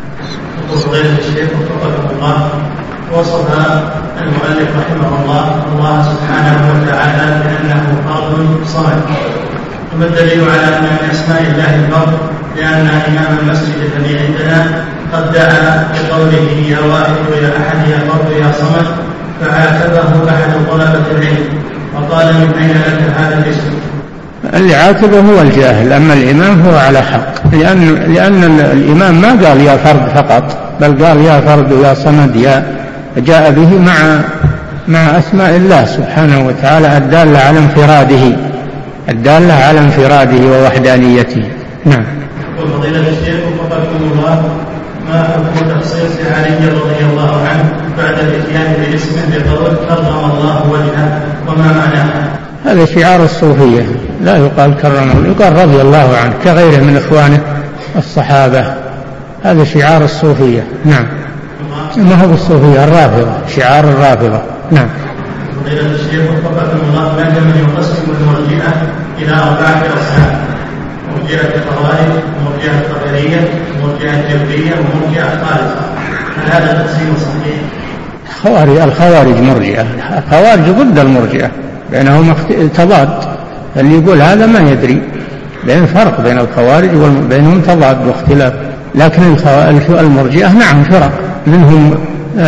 وصف المؤلف رحمه الله الله سبحانه وتعالى بأنه فرد صمد. وما الدليل على أن من أسماء الله الفرد؟ لأن إمام المسجد الذي عندنا قد دعا بقوله يا واحد يا أحد يا فرد يا صمد، فعاتبه أحد طلبة العلم وقال من أين لك هذا الاسم؟
اللي عاتبه هو الجاهل، أما الإمام هو على حق، لأن, لأن الإمام ما قال يا فرد فقط، بل قال يا فرد يا صمد يا، جاء به مع مع أسماء الله سبحانه وتعالى الدالة على انفراده، الدالة على انفراده ووحدانيته. نعم.
وفضيلة الشيخ وفقكم الله، ما حكم تخصيص علي رضي الله عنه بعد الاتيان باسمه بقول كرم الله وجهه، وما معناه؟
هذا شعار الصوفية، لا يقال كرم الله، يقال رضي الله عنه كغيره من إخوانه الصحابة، هذا شعار الصوفية. نعم. ما هو الصوفية، الرافضة، شعار الرافضة. نعم.
فضيلة الشيخ وفقكم الله، هناك من يقسم المرجئة إلى أربعة أقسام: مرجئة الخوارج، ومرجئة القدرية، ومرجئة الجبرية، ومرجئة الخالصة. هل هذا التقسيم صحيح؟
خوارج الخوارج مرجئة، الخوارج ضد المرجئة، بينهم تضاد، اللي يقول هذا ما يدري، بين فرق بين الخوارج وبينهم تضاد واختلاف. لكن المرجئة نعم فرق، منهم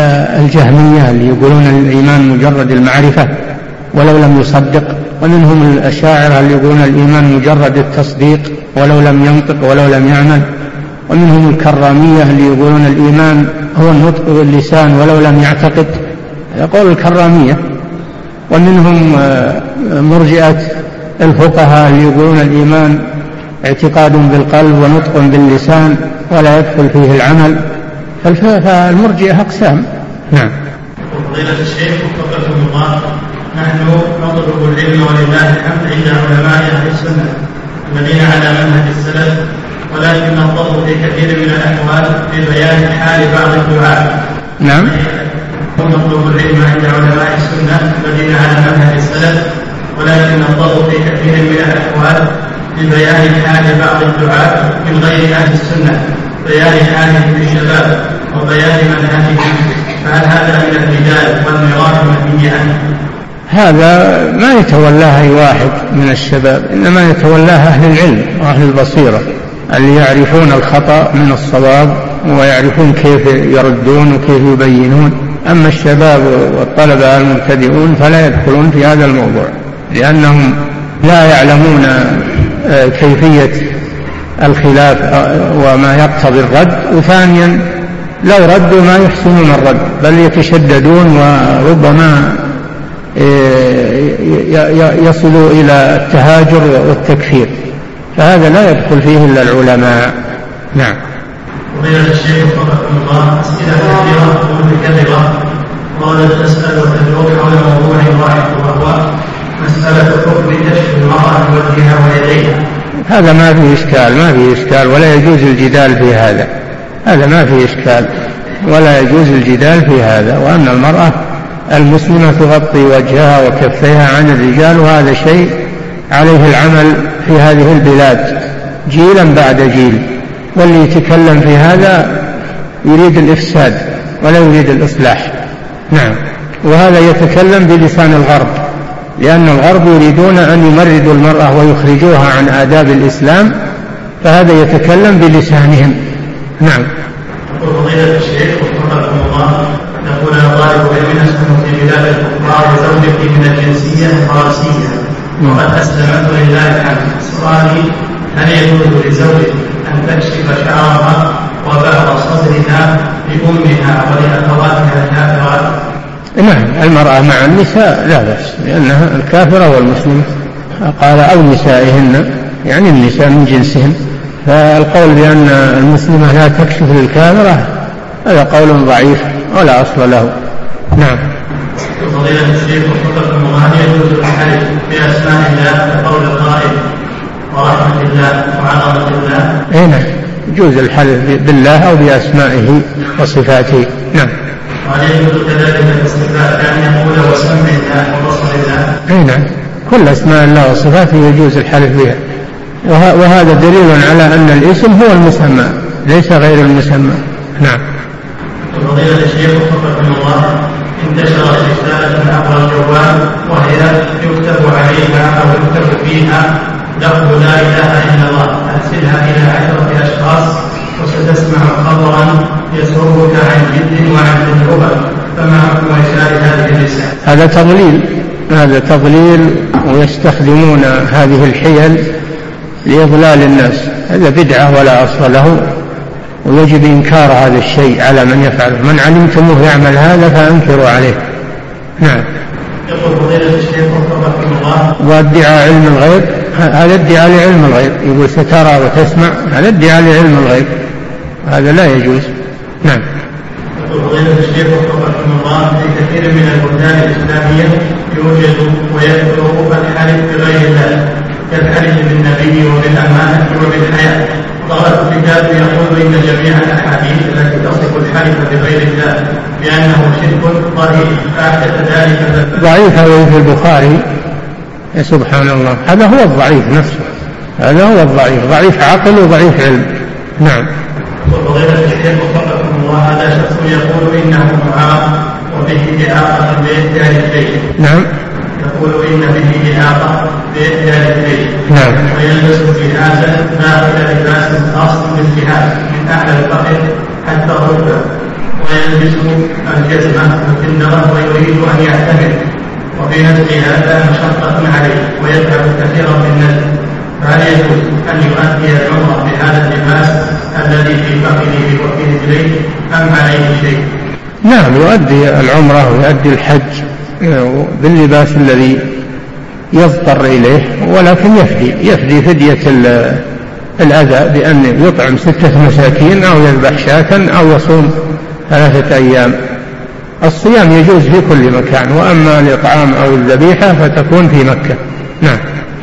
الجهمية اللي يقولون الإيمان مجرد المعرفة ولو لم يصدق، ومنهم الأشاعرة اللي يقولون الإيمان مجرد التصديق ولو لم ينطق ولو لم يعمل، ومنهم الكرامية اللي يقولون الإيمان هو النطق باللسان ولو لم يعتقد، يقول الكرامية. ومنهم مرجئة الفقهاء اللي يقولون الإيمان اعتقاد بالقلب ونطق باللسان ولا يدخل فيه العمل. فالمرجئة أقسام. نعم.
فضيلة الشيخ وفقكم الله، نحن نطلب العلم ولله الحمد عند علماء أهل السنة الذين على منهج السلف، ولكن نضطر في كثير من الأحوال لبيان حال بعض الدعاة.
نعم.
نطلب العلم عند علماء السنة الذين على منهج السلف، ولكن نضطر في كثير من الأحوال لبيان حال بعض الدعاة من غير أهل السنة، بيان حالهم بالشباب وبيان منهجهم، فهل هذا من الرجال والميراث المنهي عنه؟
هذا ما يتولاها أي واحد من الشباب، إنما يتولاها أهل العلم وأهل البصيرة اللي يعرفون الخطأ من الصواب ويعرفون كيف يردون وكيف يبينون. أما الشباب والطلبة المبتدئون فلا يدخلون في هذا الموضوع، لأنهم لا يعلمون كيفية الخلاف وما يقتضي الرد، وثانيا لو ردوا ما يحسنون الرد بل يتشددون وربما يصلوا إلى التهاجر والتكفير، فهذا لا يدخل فيه إلا العلماء. نعم.
فضيلة الشيخ وفقكم الله، أسئلة كثيرة ومتكررة وردت تسأل وتدور حول موضوع واحد، وهو مسألة حكم كشف المرأة وجهها ويديها.
هذا ما فيه إشكال، ما فيه إشكال ولا يجوز الجدال في هذا، هذا ما فيه إشكال ولا يجوز الجدال في هذا. وأن المرأة المسلمة تغطي وجهها وكفيها عن الرجال، وهذا شيء عليه العمل في هذه البلاد جيلا بعد جيل، واللي يتكلم في هذا يريد الإفساد ولا يريد الإصلاح. نعم. وهذا يتكلم بلسان الغرب، لأن الغرب يريدون أن يمردوا المرأة ويخرجوها عن آداب الإسلام، فهذا يتكلم بلسانهم. نعم.
فضيلة الشيخ وفقكم الله، يقول طالب علم أسلم في بلاد الكفار وزوجتي من الجنسية الفرنسية وقد أسلمت ولله الحمد. سؤالي: هل يجوز لزوجتي أن تكشف شعرها وبعض صدرها لأمها ولأخواتها الكافرات؟
نعم، المرأة مع النساء لا بأس، لأنها الكافرة والمسلمة. قال أو نسائهن، يعني النساء من جنسهم. فالقول بأن المسلمة لا تكشف للكافرة هذا قول ضعيف ولا أصل له. نعم.
فضيلة الشيخ وفقكم الله، هل يجوز الحلف بأسماء الله كقول القائل ورحمة الله وعظمة الله؟
أي نعم، يجوز الحلف بالله أو بأسمائه وصفاته. نعم.
وهل يجوز كذلك الصفات أن يقول وسمع الله وبصر الله؟
أي نعم، كل أسماء الله وصفاته يجوز الحلف بها، وهذا دليل على أن الاسم هو المسمى ليس غير المسمى. نعم.
فضيلة الشيخ وفقكم الله، انتشرت رسالة عبر الجوال وهي يكتب عليها أو يكتب فيها لفظ لا إله إلا الله، أرسلها إلى عشرة أشخاص وستسمع خبرا يسرك عن جد وعن تجربة، فما حكم إرسال هذه الرسالة؟
هذا تضليل، هذا تضليل، ويستخدمون هذه الحيل لإضلال الناس. هذا بدعة ولا أصل له، ويجب إنكار هذا الشيء على من يفعله. من علمتموه يعمل هذا فأنكروا عليه. نعم.
يقول فضيلة الشيخ وفقكم الله،
وادعاء علم الغيب، هذا ادعاء لعلم الغيب، يقول سترى وتسمع، هذا ادعاء لعلم الغيب، هذا لا يجوز. نعم.
يقول فضيلة الشيخ وفقكم الله، في كثير من البلدان الإسلامية يوجد ويكثر الحلف بغير الله كالحلف بالنبي وبالأمانة وبالحياة. طلبت كتاب يقول إن جميع الأحاديث التي تصف الحلف بغير الله بأنه شرك ضعيف، فأحدث ذلك
ضعيف. هذا في البخاري. يا سبحان الله، هذا هو الضعيف نفسه، هذا هو الضعيف، ضعيف عقل وضعيف علم. نعم.
وفضيلة الشيخ وفقكم الله، هذا شخص يقول إنه معاق وبه إعاقة بإحدى رجليه.
نعم.
يقول إن به إعاقة بإحدى رجليه.
نعم.
ويلبس جهازا داخل لباس خاص بالجهاز من أعلى الفخذ حتى الركبة، ويلبس الجزمة والكندرة ويريد أن يعتمد، وبنزل هذا مشقة عليه ويذهب كثيرا بالنزل، فهل يجوز أن يؤدي العمرة بهذا اللباس الذي في فخذه وفي رجليه أم عليه شيء؟
نعم، يؤدي العمرة ويؤدي الحج باللباس الذي يضطر إليه، ولكن يفدي يفدي فدية الأذى بأن يطعم ستة مساكين أو يذبح شاة أو يصوم ثلاثة أيام. الصيام يجوز في كل مكان، وأما الإطعام أو الذبيحة فتكون في مكة. نعم.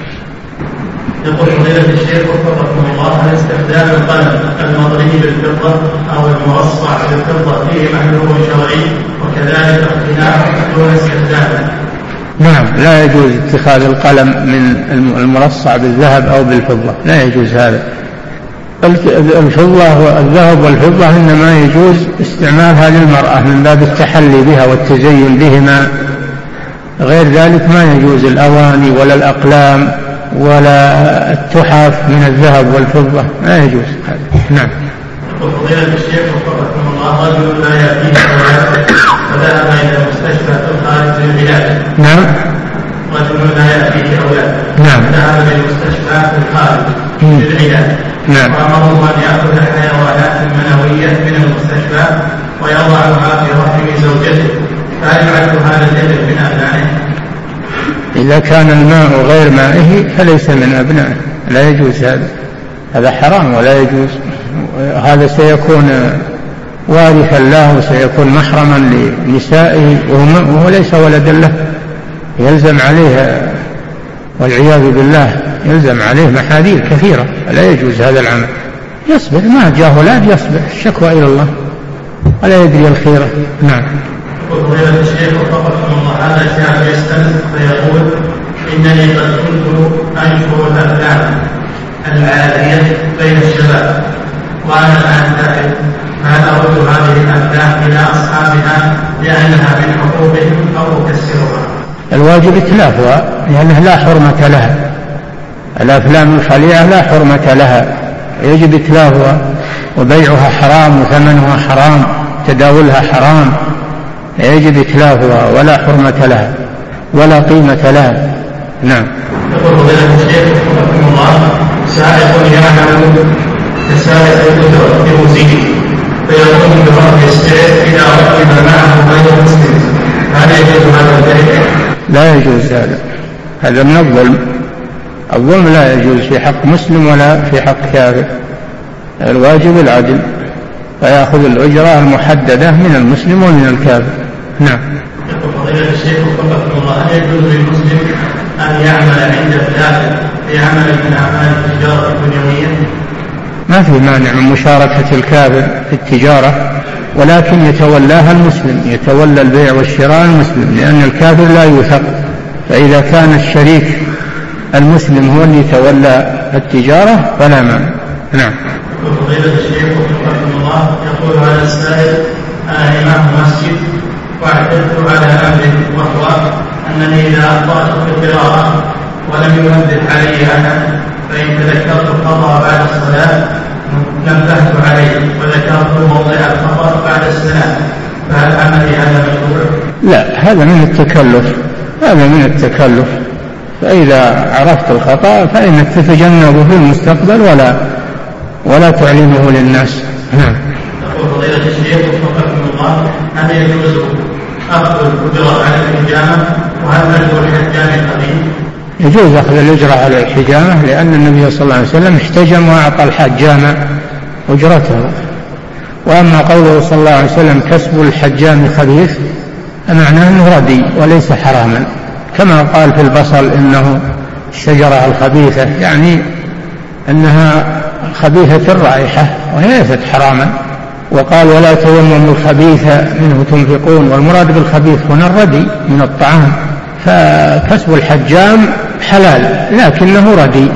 يقول فضيلة الشيخ وفقكم الله، هل استخدام القلم المضرب بالفضة أو المرصع بالفضة فيه محذور شرعي، وكذلك اختلاف دون استخدامه؟
نعم، لا يجوز اتخاذ القلم من المرصع بالذهب أو بالفضة، لا يجوز هذا. الفضة والذهب والفضة إنما يجوز استعمالها للمرأة من باب التحلي بها والتزين بهما، غير ذلك ما يجوز الأواني ولا الأقلام ولا التحف من الذهب والفضة، لا يجوز هذا. نعم.
وفضيلة الشيخ وفقكم الله، رجل لا يأتيه أولاد فذهب إلى المستشفى في الخارج للعلاج.
نعم.
رجل لا يأتيه أولاد.
نعم.
ذهب إلى المستشفى في الخارج للعلاج.
نعم.
وأمره أن يأخذ حيوانات منوية من المستشفى ويضعها في رحم زوجته، فهل يعد هذا الابن من أبنائه؟
إذا كان الماء غير مائه فليس من أبنائه، لا يجوز هذا، هذا حرام ولا يجوز. هذا سيكون وارثا له وسيكون محرما لنسائه وهو ليس ولدا له، يلزم عليه والعياذ بالله يلزم عليه محاذير كثيرة، لا يجوز هذا العمل. يصبر، ما جاء أولاد يصبر، الشكوى إلى الله ولا يدري الخيرة. نعم.
وفضيلة الشيخ وفقكم الله، هذا شاب يسأل فيقول إنني قد كنت أنشر الأفلام العالية بين الشباب وأنا الآن تعب، فهل أرد هذه الأفلام إلى أصحابها لأنها من حقوقهم أو أكسرها؟
الواجب إتلافها لأنها لا حرمة لها. الأفلام الخليعة لا حرمة لها، يجب إتلافها، وبيعها حرام وثمنها حرام، تداولها حرام، يجب إتلافها ولا حرمة لها ولا قيمة لها. نعم.
يقول فضيلة الشيخ رحمه الله: سائق يعمل كسائق الأجرة بمزيد فيقوم برفع السعر إلى ركب معه غير مسلم، هل يجوز هذا البيع؟
لا يجوز هذا، هذا من الظلم. الظلم لا يجوز في حق مسلم ولا في حق كافر. الواجب العدل، فيأخذ الأجرة المحددة من المسلم ومن الكافر. نعم.
يقول فضيلة الشيخ وفقكم الله: هل يجوز للمسلم أن يعمل عند الكافر في عمل من أعمال التجارة الدنيوية؟
ما في مانع من مشاركة الكافر في التجارة، ولكن يتولاها المسلم، يتولى البيع والشراء المسلم، لأن الكافر لا يوثق. فإذا كان الشريك المسلم هو اللي يتولى التجارة فلا مانع. نعم.
فضيلة الشيخ وفقكم الله: يقول هذا السائل: أنا إمام مسجد واعتدت على أمر، وهو أنني إذا أخطأت في القراءة ولم ينبه علي أحد فإن تذكرت الخطأ بعد الصلاة نبهت عليه وذكرت موضع الخطأ بعد السلام، فهل عملي هذا مشروع؟
لا، هذا من التكلف، هذا من التكلف. فإذا عرفت الخطأ فإنك تتجنبه في المستقبل ولا ولا تعلمه للناس. نعم.
يقول فضيلة الشيخ وفقكم الله: هل يجوز أخذ الأجرة على الحجامة؟ وهل نجوز الحجام القديم؟
يجوز أخذ الأجرة على الحجامة، لأن النبي صلى الله عليه وسلم احتجم وأعطى الحجام أجرته. وأما قوله صلى الله عليه وسلم: كسب الحجام خبيث، معناه أنه ردي وليس حراما، كما قال في البصل إنه الشجرة الخبيثة، يعني أنها خبيثة الرائحة وهي ليست حراما. وقال: ولا تيمموا الخبيث منه تنفقون، والمراد بالخبيث هنا الردي من الطعام. فكسب الحجام حلال لكنه ردي،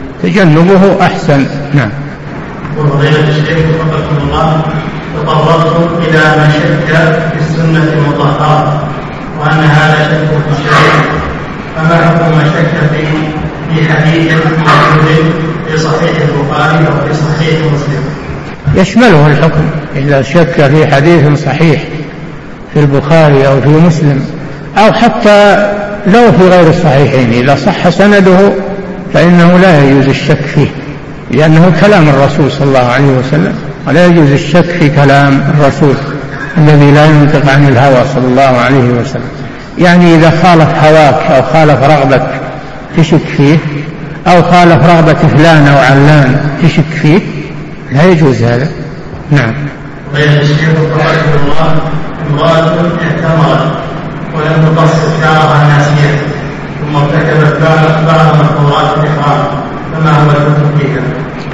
تجنبه أحسن. نعم.
وفضيلة الشيخ وفقكم الله: تطرقت إلى ما شك في السنة المطهرة وأن هذا شك في الشريعة، فما حكم ما شك في في حديث موجود في صحيح البخاري أو في صحيح مسلم؟
يشمله الحكم. إذا شك في حديث صحيح في البخاري أو في مسلم، أو حتى لو في غير الصحيحين، إذا صح سنده فإنه لا يجوز الشك فيه، لأنه كلام الرسول صلى الله عليه وسلم، ولا يجوز الشك في كلام الرسول الذي لا ينطق عن الهوى صلى الله عليه وسلم. يعني إذا خالف هواك أو خالف رغبك تشك فيه، أو خالف رغبة فلان أو علان تشك فيه، لا يجوز هذا. نعم.
ويا الشيخ رحمه الله: امرأة اعتمرت ولم تقصر شعرها ناسية ثم ارتكبت بعض محظورات الإحرام، فما هو الحكم فيها؟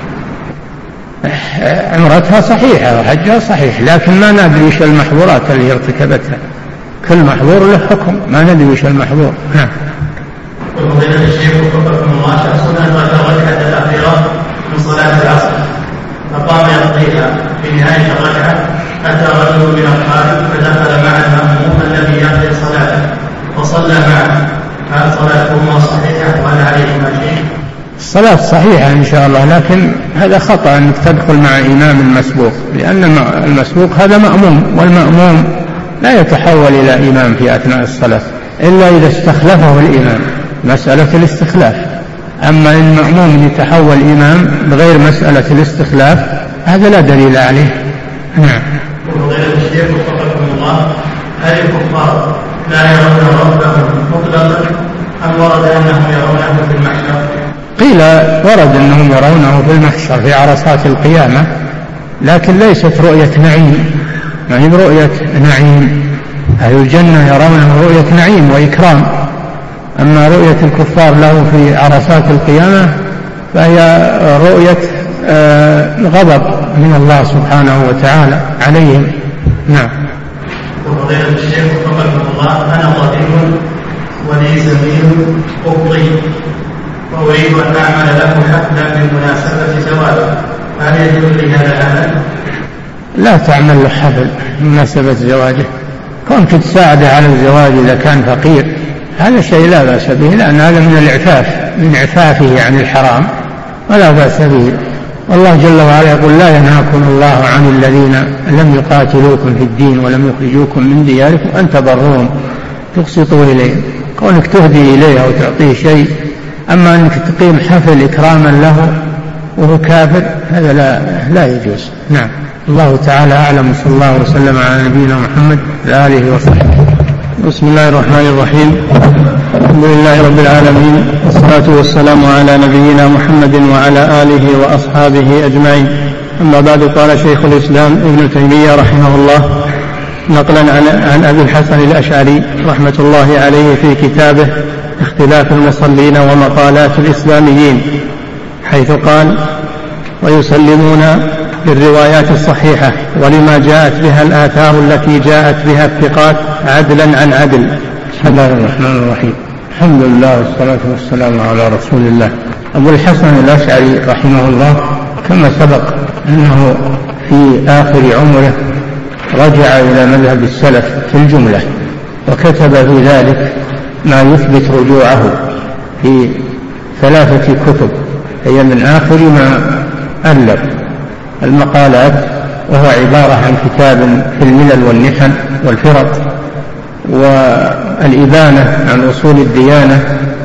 عمرتها صحيحة وحجها صحيح، لكن ما ندري وش المحظورات اللي ارتكبتها. كل محظور له حكم، ما ندري وش المحظور. نعم.
وفضيلة الشيخ وفقكم الله: شخص أدرك الركعة الأخيرة من صلاة العصر فقام يقضيها، في نهاية الركعة أتى رجل من الخارج فدخل مع المأموم الذي يقضي صلاته وصلى معه، هل صلاتهما صحيحة وهل عليهما شيء؟
الصلاة صحيحة إن شاء الله، لكن هذا خطأ أنك تدخل مع إمام المسبوق، لأن المسبوق هذا مأموم، والمأموم لا يتحول إلى إمام في أثناء الصلاة إلا إذا استخلفه الإمام، مسألة الاستخلاف. أما إن مأموم يتحول إمام بغير مسألة الاستخلاف هذا لا دليل عليه. نعم.
وفضيلة الشيخ وفقكم الله: هل الكفار لا يرون ربهم مطلقا أم ورد أنهم يرونه في المحشر؟
قيل ورد أنهم يرونه في المحشر في عرصات القيامة، لكن ليست رؤية نعيم، ما هي رؤية نعيم. أهل الجنة يرونه رؤية نعيم وإكرام، أما رؤية الكفار له في عرصات القيامة فهي رؤية غضب من الله سبحانه وتعالى عليهم. نعم.
وفضيلة الشيخ وفقكم الله: أنا طبيب ولي زميل قبطي وأريد أن أعمل له حفلا بمناسبة زواجه، هل يجوز لي هذا العمل؟
لا تعمل له حفل بمناسبة زواجه، كونك تساعده على الزواج إذا كان فقير هذا شيء لا بأس به، لأن هذا من الإعفاف، من إعفافه عن الحرام ولا بأس به. والله جل وعلا يقول: لا ينهاكم الله عن الذين لم يقاتلوكم في الدين ولم يخرجوكم من دياركم أن تبروهم تقسطوا إليهم. كونك تهدي إليه أو تعطيه شيء، أما أنك تقيم حفل إكراما له وهو كافر هذا لا, لا يجوز. نعم. الله تعالى أعلم، صلى الله وسلم على نبينا محمد وآله وصحبه.
بسم الله الرحمن الرحيم. الحمد لله رب العالمين، والصلاة والسلام على نبينا محمد وعلى آله وأصحابه أجمعين. أما بعد، قال شيخ الإسلام ابن تيمية رحمه الله نقلا عن, عن أبي الحسن الأشعري رحمة الله عليه في كتابه اختلاف المصلين ومقالات الإسلاميين، حيث قال: ويسلمون بالروايات الصحيحة ولما جاءت بها الآثار التي جاءت بها الثقات عدلا عن عدل.
بسم الله الرحمن الرحيم. الحمد لله والصلاة والسلام على رسول الله. أبو الحسن الأشعري رحمه الله كما سبق أنه في آخر عمره رجع إلى مذهب السلف في الجملة، وكتب في ذلك ما يثبت رجوعه في ثلاثة كتب هي من آخر ما ألف المقالات، وهو عبارة عن كتاب في الملل والنحل والفرق، والإبانة عن أصول الديانة،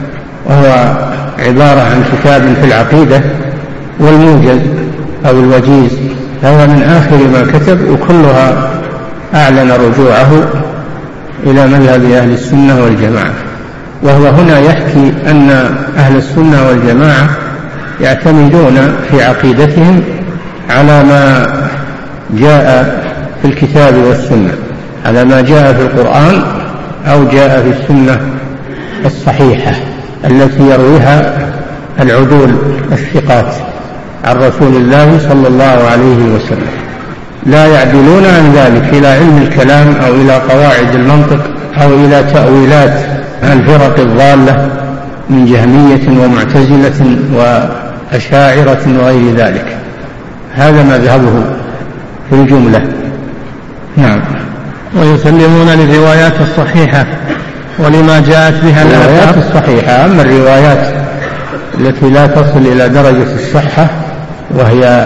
وهو عبارة عن كتاب في العقيدة، والموجز أو الوجيز، فهو من آخر ما كتب، وكلها أعلن رجوعه إلى مذهب أهل السنة والجماعة. وهو هنا يحكي أن أهل السنة والجماعة يعتمدون في عقيدتهم على ما جاء في الكتاب والسنة، على ما جاء في القرآن أو جاء في السنة الصحيحة التي يرويها العدول الثقات عن رسول الله صلى الله عليه وسلم، لا يعدلون عن ذلك إلى علم الكلام أو إلى قواعد المنطق أو إلى تأويلات الفرق الضالة من جهمية ومعتزلة وأشاعرة وغير ذلك. هذا مذهبه في الجملة. نعم.
ويسلمون للروايات الصحيحة ولما جاءت بها
الروايات الصحيحة. أما الروايات التي لا تصل إلى درجة الصحة وهي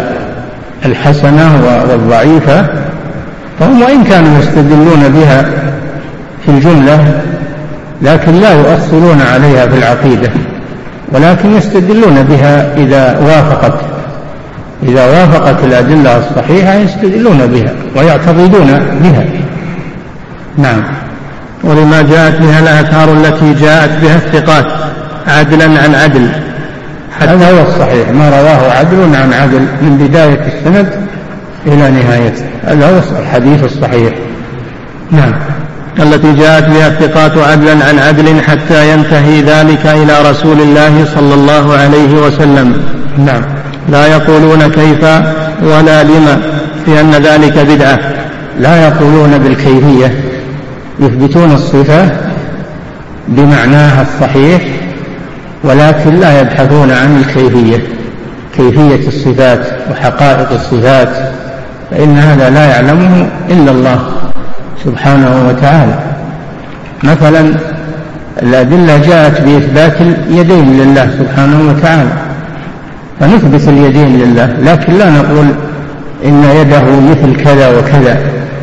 الحسنة والضعيفة فهم وإن كانوا يستدلون بها في الجملة لكن لا يؤصلون عليها في العقيدة، ولكن يستدلون بها إذا وافقت إذا وافقت الأدلة الصحيحة يستدلون بها ويعتقدون بها. نعم.
ولما جاءت بها الآثار التي جاءت بها الثقات عدلا عن عدل.
هذا هو الصحيح، ما رواه عدل عن عدل من بداية السند إلى نهايته، هذا هو الحديث الصحيح.
نعم. التي جاءت بها الثقات عدلا عن عدل حتى ينتهي ذلك إلى رسول الله صلى الله عليه وسلم.
نعم.
لا يقولون كيف ولا لما، لأن ذلك بدعة.
لا يقولون بالكيفية، يثبتون الصفة بمعناها الصحيح، ولكن لا يبحثون عن الكيفية، كيفية الصفات وحقائق الصفات، فإن هذا لا يعلمه إلا الله سبحانه وتعالى. مثلا الأدلة جاءت بإثبات اليدين لله سبحانه وتعالى، فنثبت اليدين لله، لكن لا نقول إن يده مثل كذا وكذا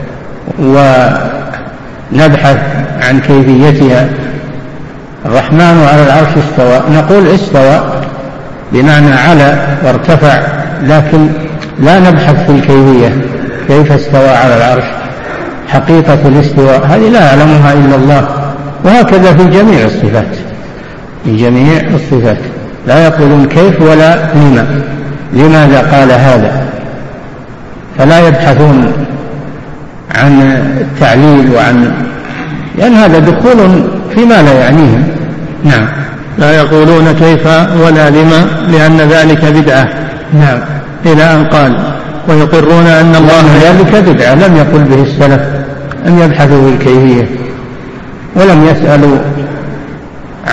ونبحث عن كيفيتها. الرحمن على العرش استوى، نقول استوى بمعنى على وارتفع، لكن لا نبحث في الكيفية كيف استوى على العرش. حقيقة الاستواء هذه لا يعلمها إلا الله، وهكذا في جميع الصفات، في جميع الصفات لا يقولون كيف ولا لما، لماذا قال هذا، فلا يبحثون عن التعليل وعن، لأن هذا دخول فيما لا يعنيهم. نعم.
لا يقولون كيف ولا لما لأن ذلك بدعة.
نعم.
إلى أن قال ويقرون أن الله
ذلك بدعة، لم يقل به السلف، لم يبحثوا بالكيفية ولم يسألوا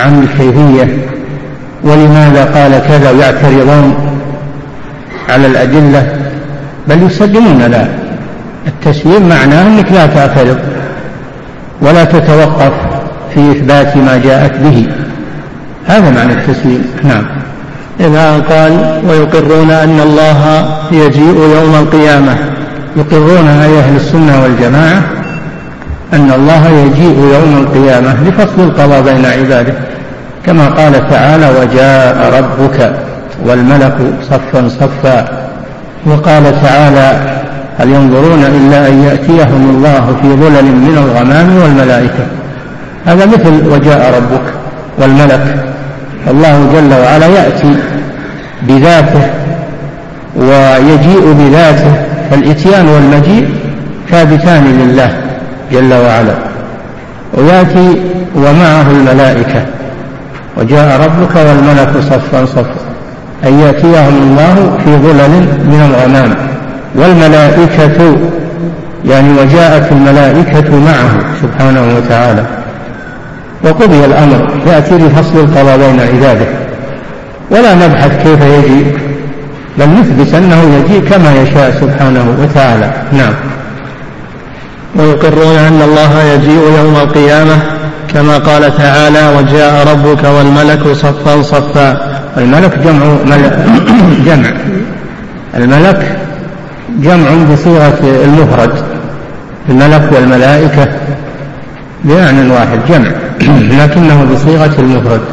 عن الكيفية ولماذا قال كذا ويعترضون على الأدلة، بل يسلمون لا. التسليم معناه أنك لا تعترض ولا تتوقف في إثبات ما جاءت به، هذا معنى التسليم. نعم.
إذا قال ويقرون أن الله يجيء يوم القيامة،
يقرون أي أهل السنة والجماعة أن الله يجيء يوم القيامة لفصل القضاء بين عباده، كما قال تعالى وجاء ربك والملك صفا صفا، وقال تعالى هل ينظرون إلا أن يأتيهم الله في ظلل من الغمام والملائكة، هذا مثل وجاء ربك والملك. الله جل وعلا يأتي بذاته ويجيء بذاته، فالإتيان والمجيء ثابتان لله جل وعلا، ويأتي ومعه الملائكة، وجاء ربك والملك صفا صفا، أن يأتيهم الله في ظلل من الغمام والملائكة، يعني وجاءت الملائكة معه سبحانه وتعالى، وقضي الأمر، يأتي لفصل القضاء بين عباده، ولا نبحث كيف يجيء، بل نثبت أنه يجيء كما يشاء سبحانه وتعالى. نعم.
ويقرون أن الله يجيء يوم القيامة كما قال تعالى وجاء ربك والملك صفا صفا.
الملك جمع ملك جمع الملك جمع بصيغة المفرد، الملك والملائكة بمعنى واحد جمع لكنه بصيغة المفرد.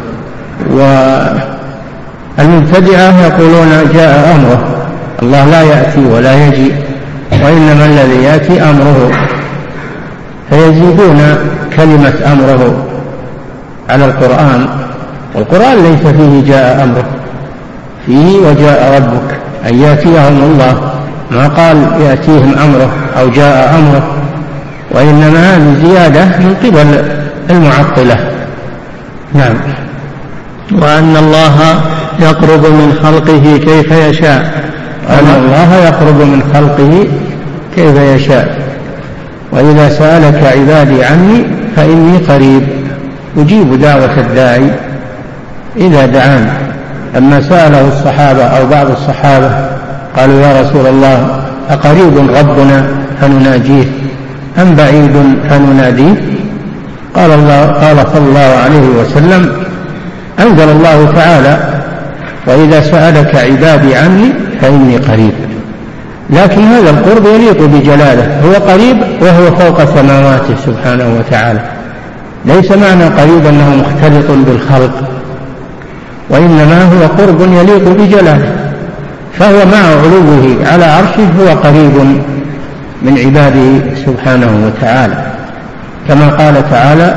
والمبتدعة يقولون جاء أمره، الله لا يأتي ولا يجي، وإنما الذي يأتي أمره، فيزيدون كلمة أمره على القرآن، والقرآن ليس فيه جاء أمره، فيه وجاء ربك أن يأتيهم الله، ما قال يأتيهم أمره أو جاء أمره، وإنما هذه زيادة من قبل المعطلة. نعم.
وأن الله يقرب من خلقه كيف يشاء،
أن الله يقرب من خلقه كيف يشاء، وإذا سألك عبادي عني فإني قريب أجيب دعوة الداعي إذا دعان. أما سأله الصحابة أو بعض الصحابة قالوا يا رسول الله أقريب ربنا فنناجيه أم بعيد فنناديه؟ قال الله قال صلى الله عليه وسلم أنزل الله تعالى وإذا سألك عبادي عني فإني قريب، لكن هذا القرب يليق بجلاله، هو قريب وهو فوق سماواته سبحانه وتعالى، ليس معنى قريب أنه مختلط بالخلق، وإنما هو قرب يليق بجلاله، فهو مع علوه على عرشه هو قريب من عباده سبحانه وتعالى، كما قال تعالى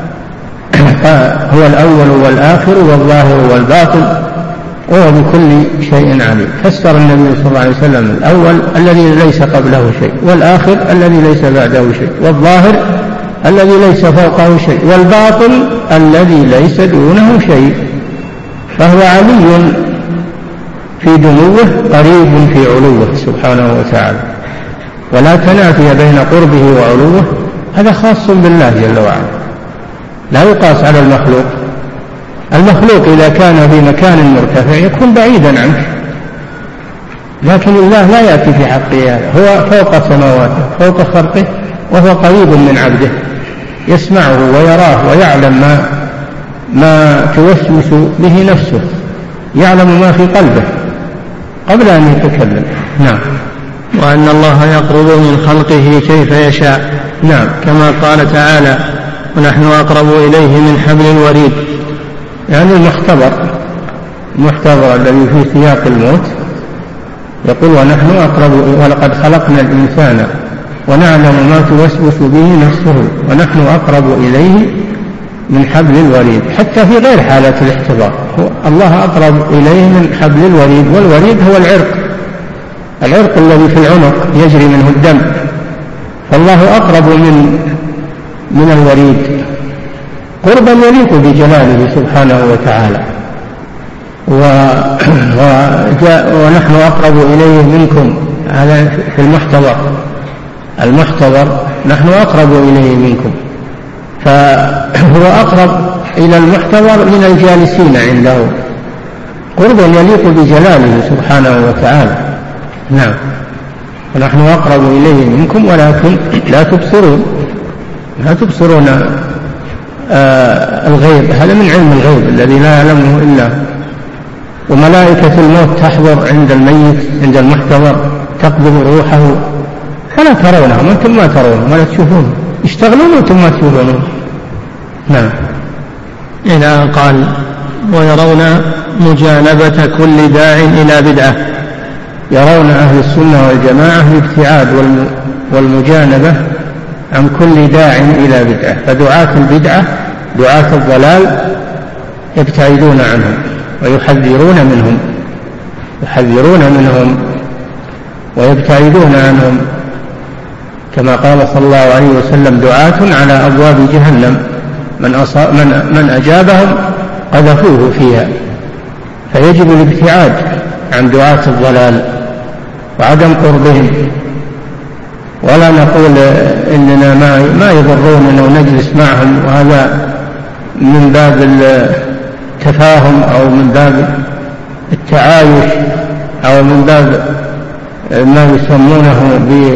هو الأول والآخر والظاهر والباطن وهو بكل شيء عليم. فسر النبي صلى الله عليه وسلم الأول الذي ليس قبله شيء، والآخر الذي ليس بعده شيء، والظاهر الذي ليس فوقه شيء، والباطن الذي ليس دونه شيء، فهو علي في دنوه قريب في علوه سبحانه وتعالى، ولا تنافي بين قربه وعلوه، هذا خاص بالله جل وعلا، لا يقاس على المخلوق. المخلوق إذا كان في مكان مرتفع يكون بعيدا عنه، لكن الله لا يأتي في حقه هذا، هو فوق سماواته فوق خلقه، وهو قريب من عبده، يسمعه ويراه ويعلم ما ما توسوس به نفسه، يعلم ما في قلبه قبل أن يتكلم. نعم.
وأن الله يقرب من خلقه كيف يشاء،
نعم،
كما قال تعالى ونحن أقرب إليه من حبل الوريد،
يعني المختبر المختبر الذي في سياق الموت، يقول ونحن أقرب ولقد خلقنا الإنسان ونعلم ما توسوس به نفسه ونحن أقرب إليه من حبل الوريد، حتى في غير حالة الاختبار الله أقرب إليه من حبل الوريد، والوريد هو العرق العرق الذي في العنق يجري منه الدم، فالله أقرب من من الوريد قربا يليق بجلاله سبحانه وتعالى. وجاء ونحن أقرب إليه منكم، هذا في المحتضر المحتضر نحن أقرب إليه منكم، فهو أقرب إلى المحتضر من الجالسين عنده قربا يليق بجلاله سبحانه وتعالى. نعم. ونحن أقرب إليه منكم ولكن لا تبصرون لا تبصرون آه الغيب، هذا من علم الغيب الذي لا يعلمه إلا. وملائكة الموت تحضر عند الميت عند المحتضر تقبض روحه فلا ترونهم، أنتم ما ترونهم ولا تشوفونهم، يشتغلون وأنتم ما تشوفونهم. نعم.
إلى أن قال ويرون مجانبة كل داع إلى بدعة.
يرون أهل السنة والجماعة الابتعاد والمجانبة عن كل داع إلى بدعة، فدعاة البدعة دعاة الضلال يبتعدون عنهم ويحذرون منهم يحذرون منهم ويبتعدون عنهم، كما قال صلى الله عليه وسلم دعاة على أبواب جهنم من, من, من أجابهم قذفوه فيها. فيجب الابتعاد عن دعاة الضلال وعدم قربهم، ولا نقول إننا ما, ما يضروننا ونجلس معهم، وهذا من باب التفاهم أو من باب التعايش أو من باب ما يسمونه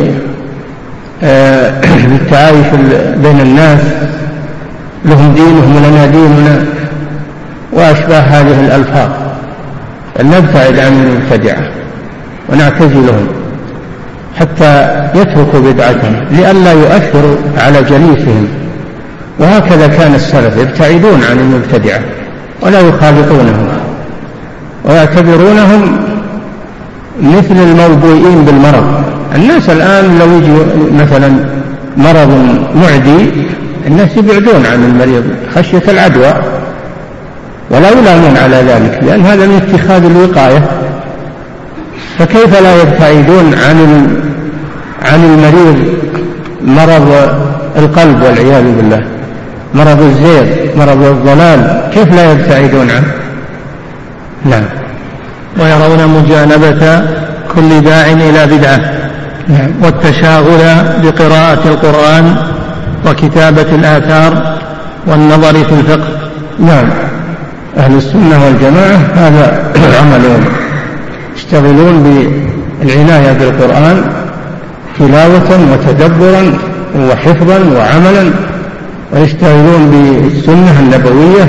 بالتعايش بين الناس، لهم دينهم ولنا ديننا وأشباه هذه الألفاظ. أن نبتعد عن المبتدعة ونعتزلهم حتى يتركوا بدعتهم لئلا يؤثروا على جليسهم. وهكذا كان السلف يبتعدون عن المبتدعة ولا يخالطونهم ويعتبرونهم مثل الموبوئين بالمرض. الناس الآن لو يجي مثلا مرض معدي الناس يبعدون عن المريض خشية العدوى ولا يلامون على ذلك، لأن هذا من اتخاذ الوقاية. فكيف لا يبتعدون عن عن المريض مرض القلب والعياذ بالله، مرض الزيغ، مرض الضلال، كيف لا يبتعدون عنه؟ نعم.
ويرون مجانبة كل داع إلى بدعة.
نعم.
والتشاغل بقراءة القرآن وكتابة الآثار والنظر في الفقه.
نعم. أهل السنة والجماعة هذا عملهم، يشتغلون بالعناية بالقرآن تلاوة وتدبرا وحفظا وعملا، ويشتغلون بالسنة النبوية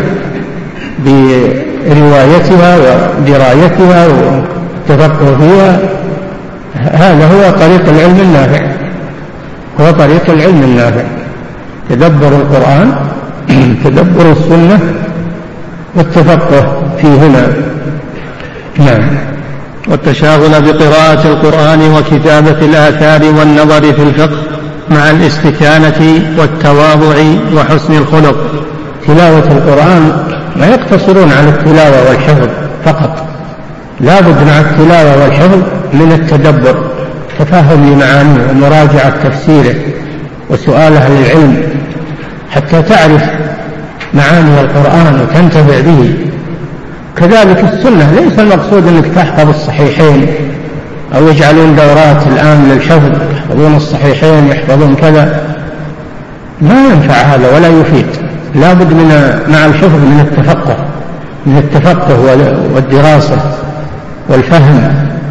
بروايتها ودرايتها والتفقه فيها. هذا هو طريق العلم النافع، هو طريق العلم النافع، تدبر القرآن تدبر السنة والتفقه فيهما. نعم.
والتشاغل بقراءة القرآن وكتابة الآثار والنظر في الفقه مع الاستكانة والتواضع وحسن الخلق.
تلاوة القرآن ما يقتصرون على التلاوة والحفظ فقط، لا بد مع التلاوة والحفظ من التدبر، تفهم لمعانيه ومراجعة تفسيره وسؤال أهل العلم حتى تعرف معاني القرآن وتنتفع به. كذلك السنة، ليس المقصود أنك تحفظ الصحيحين أو يجعلون دورات الآن للحفظ، يحفظون الصحيحين يحفظون كذا، ما ينفع هذا ولا يفيد. لا بد من مع الحفظ من التفقه من التفقه والدراسة والفهم.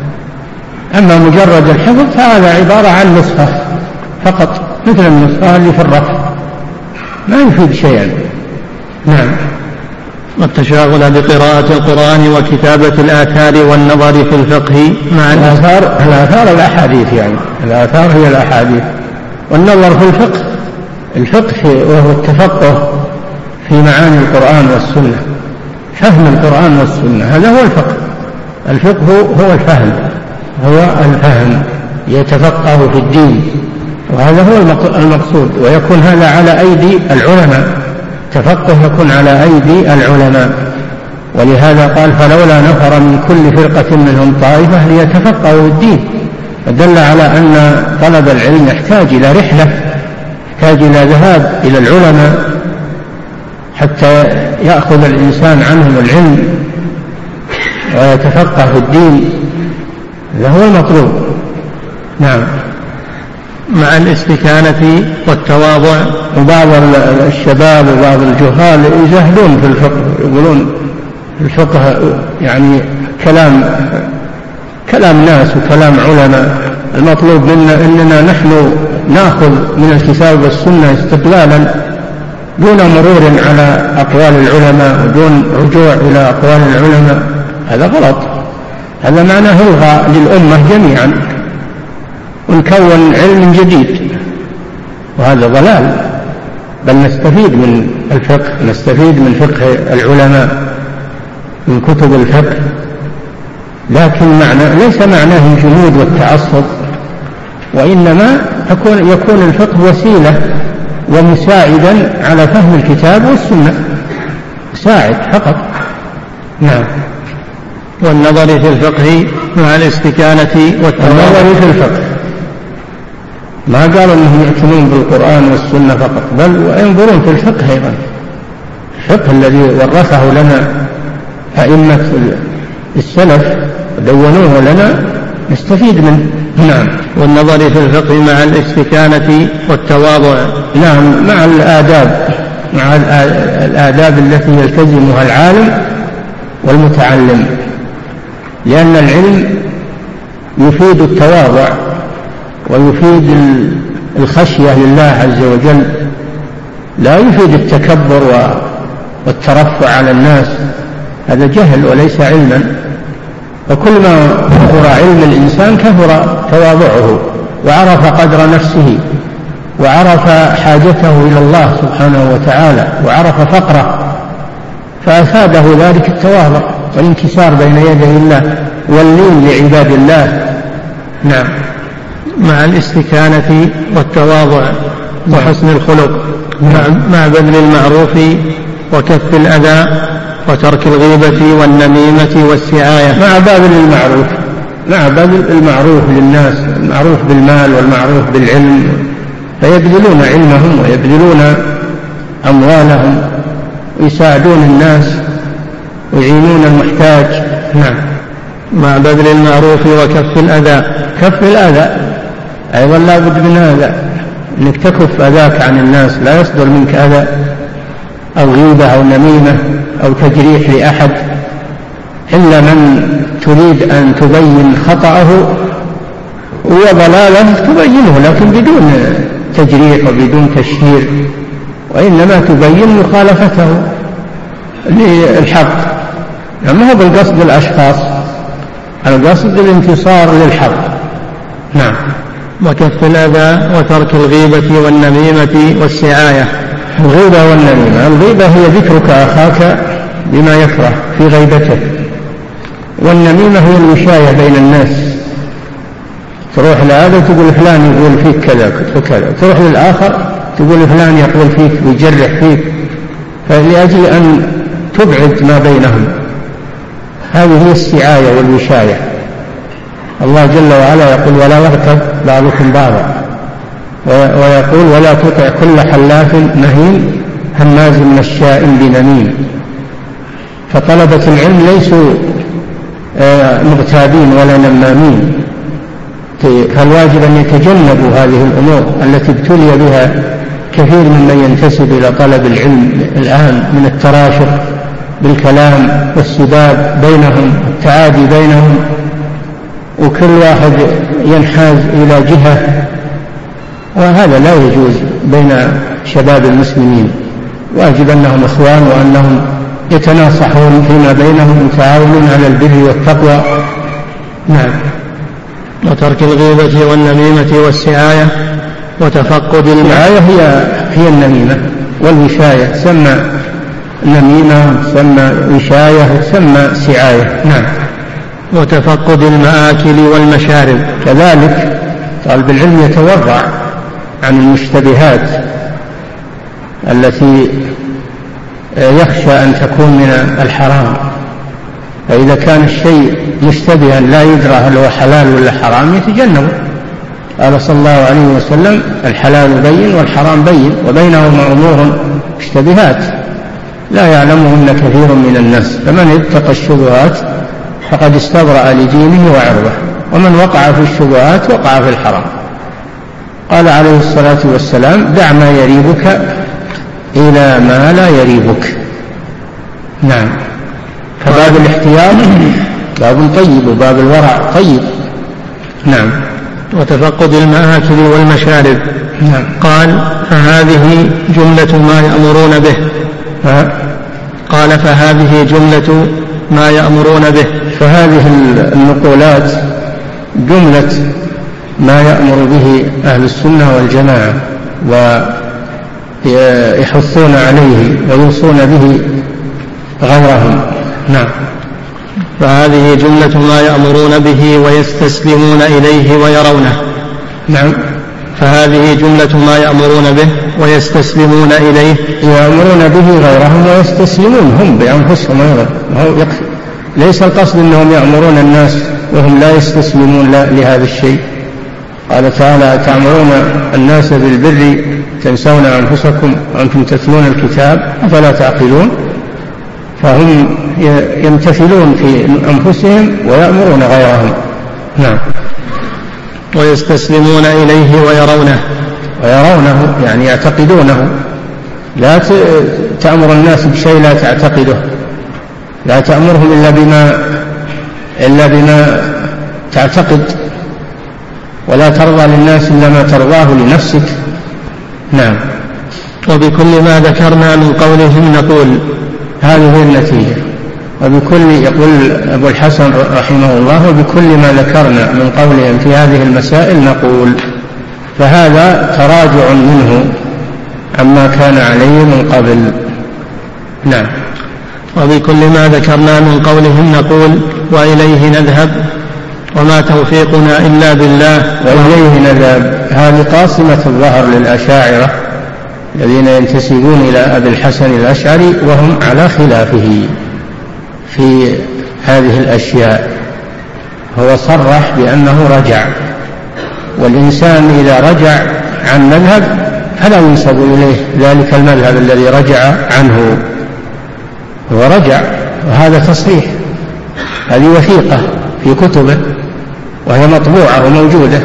أما مجرد الحفظ فهذا عبارة عن نسخة فقط، مثل النسخة اللي في الرفع، ما يفيد شيئا. نعم.
والتشاغل بقراءة القرآن وكتابة الآثار والنظر في الفقه مع
الآثار. الآثار الأحاديث، يعني الآثار هي الأحاديث، والنظر في الفقه الفقه وهو التفقه في معاني القرآن والسنة، فهم القرآن والسنة، هذا هو الفقه. الفقه هو الفهم، هو الفهم، يتفقه في الدين، وهذا هو المقصود. ويكون هذا على أيدي العلماء، تفقه يكون على أيدي العلماء. ولهذا قال فلولا نفر من كل فرقة منهم طائفة ليتفقهوا الدين، فدل على أن طلب العلم يحتاج إلى رحلة، يحتاج إلى ذهاب إلى العلماء حتى يأخذ الإنسان عنهم العلم ويتفقه في الدين، هذا هو المطلوب. نعم.
مع الاستكانة والتواضع.
وبعض الشباب وبعض الجهال يجهلون في الفقه، يقولون الفقه يعني كلام كلام ناس وكلام علماء. المطلوب منا أننا نحن نأخذ من الكتاب والسنة استقلالا دون مرور على أقوال العلماء ودون رجوع إلى أقوال العلماء. هذا غلط، هذا معناه إلغاء للأمة جميعا ونكون علم جديد، وهذا ضلال. بل نستفيد من الفقه، نستفيد من فقه العلماء من كتب الفقه، لكن معنى ليس معناه الجمود والتعصب، وإنما يكون, يكون الفقه وسيلة ومساعدا على فهم الكتاب والسنة، ساعد فقط. نعم.
والنظر في الفقه مع الاستكانة والتواضع.
النظر في الفقه ما قالوا أنهم يعتنون بالقرآن والسنة فقط، بل وينظرون في الفقه أيضا، الفقه الذي ورثه لنا أئمة السلف ودونوه لنا نستفيد منه. نعم.
والنظر في الفقه مع الاستكانة والتواضع.
نعم، مع الآداب، مع الآداب التي يلتزمها العالم والمتعلم، لأن العلم يفيد التواضع ويفيد الخشية لله عز وجل، لا يفيد التكبر والترفع على الناس، هذا جهل وليس علما. وكلما كثر علم الإنسان كثر تواضعه، وعرف قدر نفسه، وعرف حاجته إلى الله سبحانه وتعالى، وعرف فقره، فأفاده ذلك التواضع والانكسار بين يدي الله واللين لعباد الله. نعم.
مع الاستكانة والتواضع وحسن الخلق. نعم. مع بذل المعروف وكف الأذى وترك الغيبة والنميمة والسعاية.
مع بذل المعروف، مع بذل المعروف للناس، المعروف بالمال والمعروف بالعلم، فيبذلون علمهم ويبذلون أموالهم ويساعدون الناس ويعينون المحتاج. نعم.
مع بذل المعروف وكف الأذى.
كف الأذى أيضا لا بد من هذا، أنك تكف أذاك عن الناس، لا يصدر منك أذى أو غيبة أو نميمة أو تجريح لأحد، إلا من تريد أن تبين خطأه وضلاله تبينه، لكن بدون تجريح وبدون تشهير، وإنما تبين مخالفته للحق. ما هو بالقصد الأشخاص، القصد الانتصار للحق. نعم.
وكف الأذى وترك الغيبة والنميمة والسعاية.
الغيبة والنميمة، الغيبة هي ذكرك أخاك بما يكره في غيبته، والنميمة هي الوشاية بين الناس، تروح لهذا تقول فلان يقول فيك كذا وكذا، تروح للآخر تقول فلان يقول فيك ويجرح فيك، فلأجل أن تبعد ما بينهم. هذه هي السعاية والوشاية. الله جل وعلا يقول ولا يغتب بعضكم بعضا، ويقول ولا تطع كل حلاف مهين هماز مشاء بنميم. فطلبة العلم ليسوا مغتابين ولا نمامين، فالواجب أن يتجنبوا هذه الأمور التي ابتلي بها كثير ممن ينتسب إلى طلب العلم الآن، من التراشق بالكلام والسباب بينهم والتعادي بينهم، وكل واحد ينحاز إلى جهة، وهذا لا يجوز بين شباب المسلمين. واجب أنهم إخوان وأنهم يتناصحون فيما بينهم ويتعاونون على البر والتقوى. نعم.
وترك الغيبة والنميمة والسعاية وتفقد
السعاية هي هي النميمة والوشاية، تسمى نميمة، تسمى وشاية، تسمى سعاية. نعم.
وتفقد المآكل والمشارب.
كذلك طالب العلم يتورع عن المشتبهات التي يخشى أن تكون من الحرام، فإذا كان الشيء مشتبها لا يدرى هل هو حلال ولا حرام يتجنبه. قال صلى الله عليه وسلم الحلال بين والحرام بين وبينهما أمور مشتبهات لا يعلمهن كثير من الناس، فمن اتقى الشبهات فقد استبرأ لدينه وعرضه، ومن وقع في الشبهات وقع في الحرام. قال عليه الصلاة والسلام: دع ما يريبك إلى ما لا يريبك. نعم. فباب الاحتياط باب طيب، وباب الورع طيب. نعم.
وتفقد المآكل والمشارب.
نعم.
قال: فهذه جملة ما يأمرون به.
ها؟
قال: فهذه جملة ما يأمرون به.
فهذه النقولات جملة ما يأمر به أهل السنة والجماعة ويحثون عليه ويوصون به غيرهم. نعم.
فهذه جملة ما يأمرون به ويستسلمون إليه ويرونه.
نعم.
فهذه جملة ما يأمرون به ويستسلمون إليه.
يأمرون به غيرهم ويستسلمون هم بأنفسهم أيضا. ليس القصد أنهم يأمرون الناس وهم لا يستسلمون لهذا الشيء. قال تعالى: تأمرون الناس بالبر تنسون أنفسكم وأنتم تتلون الكتاب أفلا تعقلون. فهم يمتثلون في أنفسهم ويأمرون غيرهم. نعم.
ويستسلمون إليه ويرونه.
ويرونه يعني يعتقدونه. لا تأمر الناس بشيء لا تعتقده، لا تأمرهم إلا بما إلا بما تعتقد، ولا ترضى للناس إلا ما ترضاه لنفسك. نعم.
وبكل ما ذكرنا من قولهم نقول.
هذه هي النتيجة. وبكل، يقول أبو الحسن رحمه الله: وبكل ما ذكرنا من قولهم في هذه المسائل نقول. فهذا تراجع منه عما كان عليه من قبل. نعم.
وبكل ما ذكرنا من قولهم نقول وإليه نذهب وما توفيقنا إلا بالله.
وإليه نذهب هذه قاصمة الظهر للأشاعرة الذين ينتسبون إلى أبي الحسن الأشعري وهم على خلافه في هذه الأشياء. هو صرح بأنه رجع، والإنسان إذا رجع عن مذهب فلا ينسب إليه ذلك المذهب الذي رجع عنه. هو رجع، وهذا تصريح، هذه وثيقة في كتبه وهي مطبوعة وموجودة.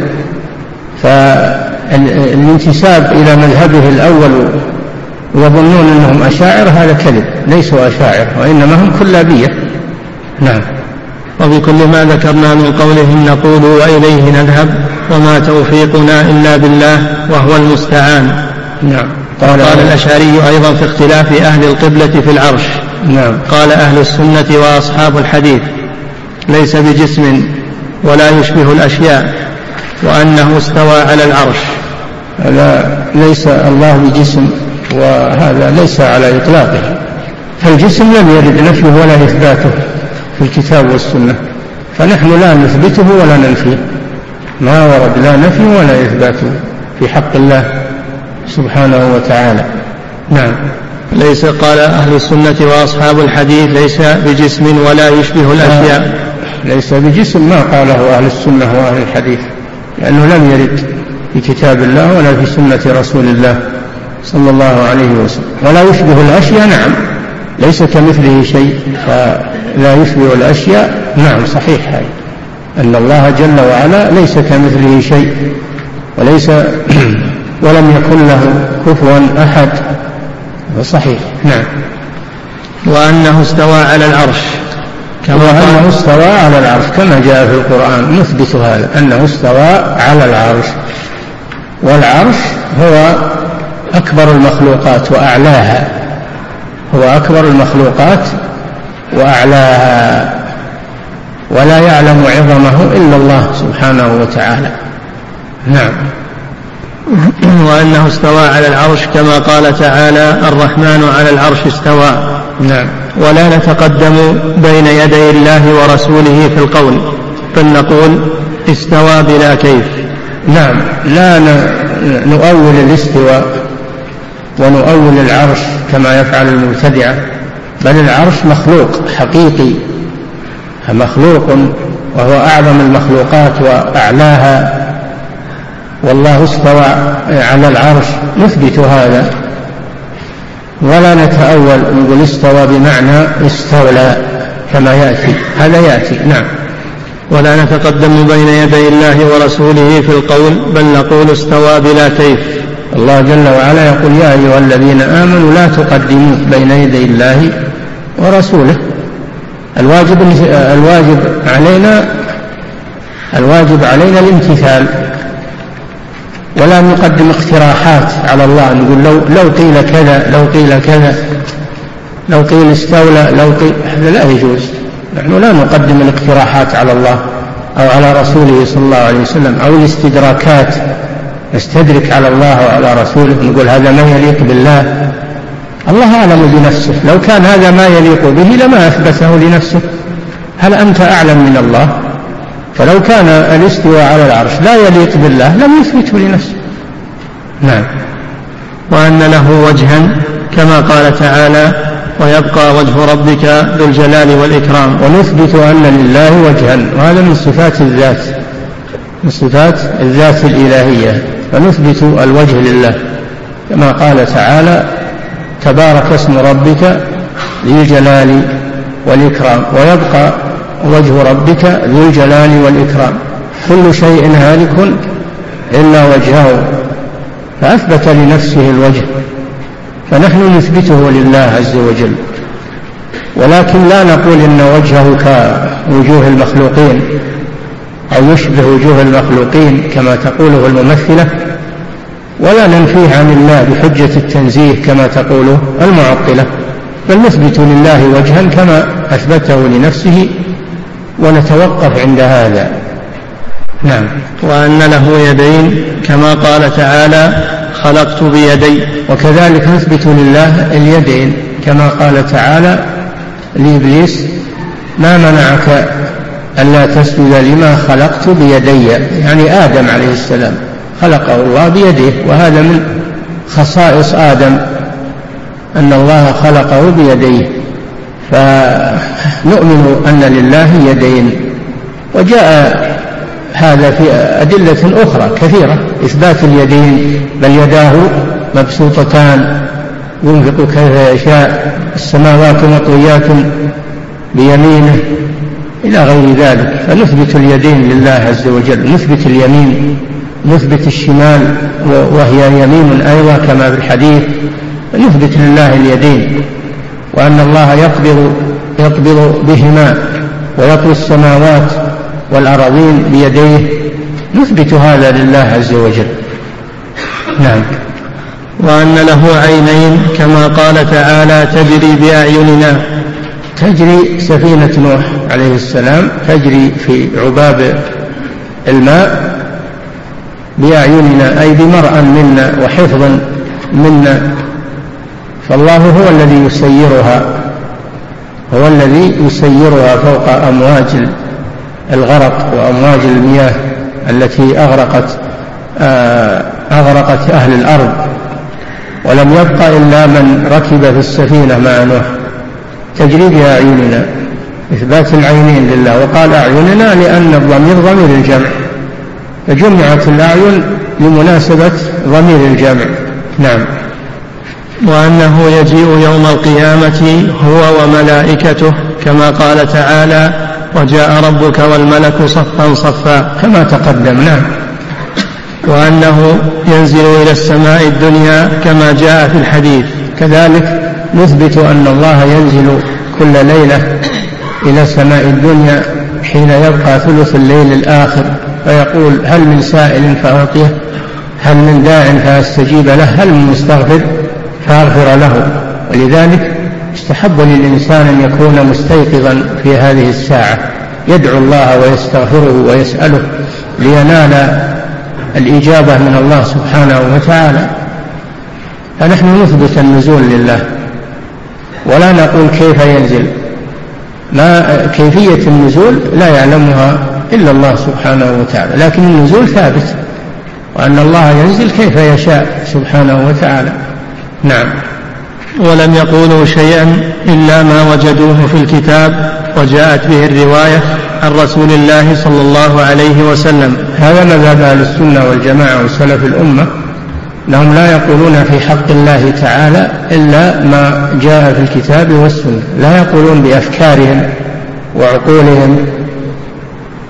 فالانتساب إلى مذهبه الأول ويظنون أنهم أشاعر هذا كذب، ليسوا أشاعر وإنما هم كلابية. نعم.
وبكل ما ذكرنا من قولهم نقول وإليه نذهب وما توفيقنا إلا بالله وهو المستعان.
نعم.
قال, قال الأشعري أيضا في اختلاف أهل القبلة في العرش.
نعم.
قال أهل السنة وأصحاب الحديث: ليس بجسم ولا يشبه الأشياء، وأنه استوى على العرش.
لا، ليس الله بجسم، وهذا ليس على إطلاقه. فالجسم لم يرد نفيه ولا إثباته في الكتاب والسنة، فنحن لا نثبته ولا ننفيه، ما ورد لا نفي ولا إثباته في حق الله سبحانه وتعالى. نعم.
ليس، قال أهل السنة وأصحاب الحديث: ليس بجسم ولا يشبه الأشياء.
ليس بجسم ما قاله أهل السنة وأهل الحديث، لأنه لم يرد في كتاب الله ولا في سنة رسول الله صلى الله عليه وسلم. ولا يشبه الأشياء، نعم، ليس كمثله شيء فلا يشبه الأشياء. نعم، صحيح هذا، أن الله جل وعلا ليس كمثله شيء وليس ولم يكن له كفوا أحد، صحيح. نعم.
وأنه استوى على العرش،
كما أنه استوى على العرش كما جاء في القرآن، نثبت هذا أنه استوى على العرش. والعرش هو أكبر المخلوقات وأعلاها، هو أكبر المخلوقات وأعلاها، ولا يعلم عظمه إلا الله سبحانه وتعالى. نعم.
وأنه استوى على العرش كما قال تعالى: الرحمن على العرش استوى.
نعم.
ولا نتقدم بين يدي الله ورسوله في القول، بل نقول استوى بلا كيف.
نعم، لا نؤول الاستواء ونؤول العرش كما يفعل المبتدعة، بل العرش مخلوق حقيقي، مخلوق وهو أعظم المخلوقات وأعلاها، والله استوى على العرش، نثبت هذا ولا نتأول نقول استوى بمعنى استولى كما يأتي، هذا يأتي. نعم.
ولا نتقدم بين يدي الله ورسوله في القول بل نقول استوى بلا كيف.
الله جل وعلا يقول يا أيها الذين آمنوا لا تقدموا بين يدي الله ورسوله. الواجب, الواجب علينا الواجب علينا الامتثال، ولا نقدم اقتراحات على الله، نقول لو, لو قيل كذا لو قيل كذا لو قيل استولى لو قيل، هذا لا يجوز. نحن لا نقدم الاقتراحات على الله أو على رسوله صلى الله عليه وسلم أو الاستدراكات، نستدرك على الله وعلى رسوله نقول هذا ما يليق بالله. الله أعلم بنفسه، لو كان هذا ما يليق به لما أثبته لنفسه. هل أنت أعلم من الله؟ فلو كان الاستواء على العرش لا يليق بالله لم يثبته لنفسه. نعم.
وأن له وجها كما قال تعالى ويبقى وجه ربك ذو الجلال والإكرام.
ونثبت أن لله وجها، وهذا من صفات الذات، من صفات الذات الإلهية، فنثبت الوجه لله كما قال تعالى تبارك اسم ربك ذي الجلال والإكرام. ويبقى وجه ربك ذو الجلال والإكرام. كل شيء هالك إلا وجهه، فأثبت لنفسه الوجه، فنحن نثبته لله عز وجل. ولكن لا نقول إن وجهه كوجوه المخلوقين أو يشبه وجوه المخلوقين كما تقوله الممثلة، ولا ننفيه عن الله بحجة التنزيه كما تقوله المعطلة، بل نثبت لله وجها كما أثبته لنفسه ونتوقف عند هذا. نعم.
وأن له يدين كما قال تعالى خلقت بيدي.
وكذلك نثبت لله اليدين كما قال تعالى لإبليس ما منعك ألا تسجد لما خلقت بيدي، يعني آدم عليه السلام خلقه الله بيده، وهذا من خصائص آدم أن الله خلقه بيديه، فنؤمن أن لله يدين. وجاء هذا في أدلة أخرى كثيرة إثبات اليدين، بل يداه مبسوطتان ينفق كيف يشاء، السماوات مطويات بيمينه إلى غير ذلك. فنثبت اليدين لله عز وجل، نثبت اليمين، نثبت الشمال وهي يمين أيضا كما في الحديث، نثبت لله اليدين، وأن الله يقبض يقبض بهما ويطوي السماوات والأراضين بيديه، نثبت هذا لله عز وجل. نعم.
وأن له عينين كما قال تعالى تجري بأعيننا.
تجري سفينة نوح عليه السلام تجري في عباب الماء بأعيننا، أي بمرأى منا وحفظا منا، فالله هو الذي يسيرها، هو الذي يسيرها فوق أمواج الغرق وأمواج المياه التي أغرقت أغرقت أهل الأرض، ولم يبق إلا من ركب في السفينة مع نوح. تجري بأعيننا، إثبات العينين لله. وقال أعيننا لأن الضمير ضمير الجمع، فجمعت الأعين لمناسبة ضمير الجمع. نعم.
وأنه يجيء يوم القيامة هو وملائكته كما قال تعالى وجاء ربك والملك صفا صفا كما تقدم. نعم. وأنه ينزل إلى السماء الدنيا كما جاء في الحديث.
كذلك نثبت أن الله ينزل كل ليلة إلى سماء الدنيا حين يبقى ثلث الليل الآخر، فيقول هل من سائل فأعطيه، هل من داع فأستجيب له، هل من مستغفر فأغفر له. ولذلك استحب للإنسان أن يكون مستيقظا في هذه الساعة، يدعو الله ويستغفره ويسأله لينال الإجابة من الله سبحانه وتعالى. فنحن نثبت النزول لله، ولا نقول كيف ينزل، ما كيفية النزول لا يعلمها إلا الله سبحانه وتعالى، لكن النزول ثابت، وأن الله ينزل كيف يشاء سبحانه وتعالى. نعم.
ولم يقولوا شيئا إلا ما وجدوه في الكتاب وجاءت به الرواية عن رسول الله صلى الله عليه وسلم.
هذا مذهب أهل السنة والجماعة وسلف الأمة، أنهم لا يقولون في حق الله تعالى إلا ما جاء في الكتاب والسنة، لا يقولون بأفكارهم وعقولهم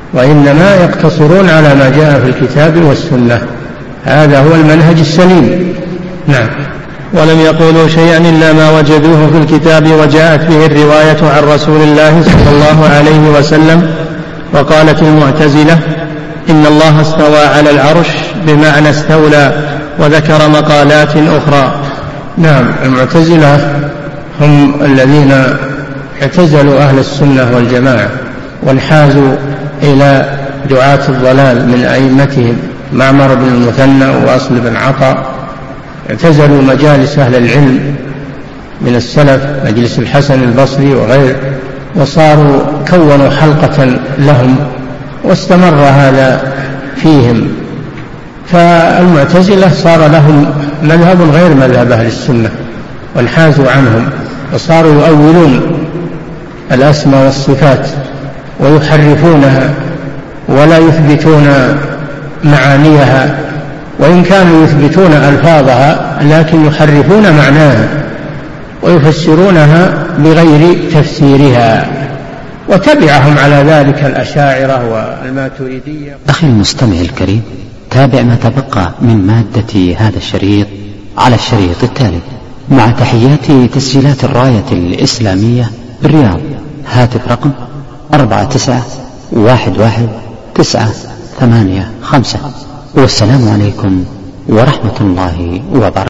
وإنما يقتصرون على ما جاء في الكتاب والسنة. هذا هو المنهج السليم. نعم.
ولم يقولوا شيئا إلا ما وجدوه في الكتاب وجاءت به الرواية عن رسول الله صلى الله عليه وسلم. وقالت المعتزلة إن الله استوى على العرش بمعنى استولى، وذكر مقالات أخرى.
نعم، المعتزلة هم الذين اعتزلوا أهل السنة والجماعة وانحازوا إلى دعاة الضلال من أئمتهم معمر بن المثنى وأصل بن عطاء، اعتزلوا مجالس أهل العلم من السلف، مجلس الحسن البصري وغيره، وصاروا كونوا حلقة لهم واستمر هذا فيهم. فالمعتزلة صار لهم مذهب غير مذهب أهل السنة وانحازوا عنهم، وصاروا يؤولون الأسماء والصفات ويحرفونها ولا يثبتون معانيها، وإن كانوا يثبتون ألفاظها لكن يحرفون معناها ويفسرونها بغير تفسيرها، وتبعهم على ذلك الأشاعرة والماتريدية.
أخي المستمع الكريم، تابع ما تبقى من مادة هذا الشريط على الشريط التالي مع تحيات تسجيلات الراية الإسلامية بالرياض. هاتف رقم أربعة تسعة واحد واحد تسعة ثمانية خمسة. والسلام عليكم ورحمة الله وبركاته.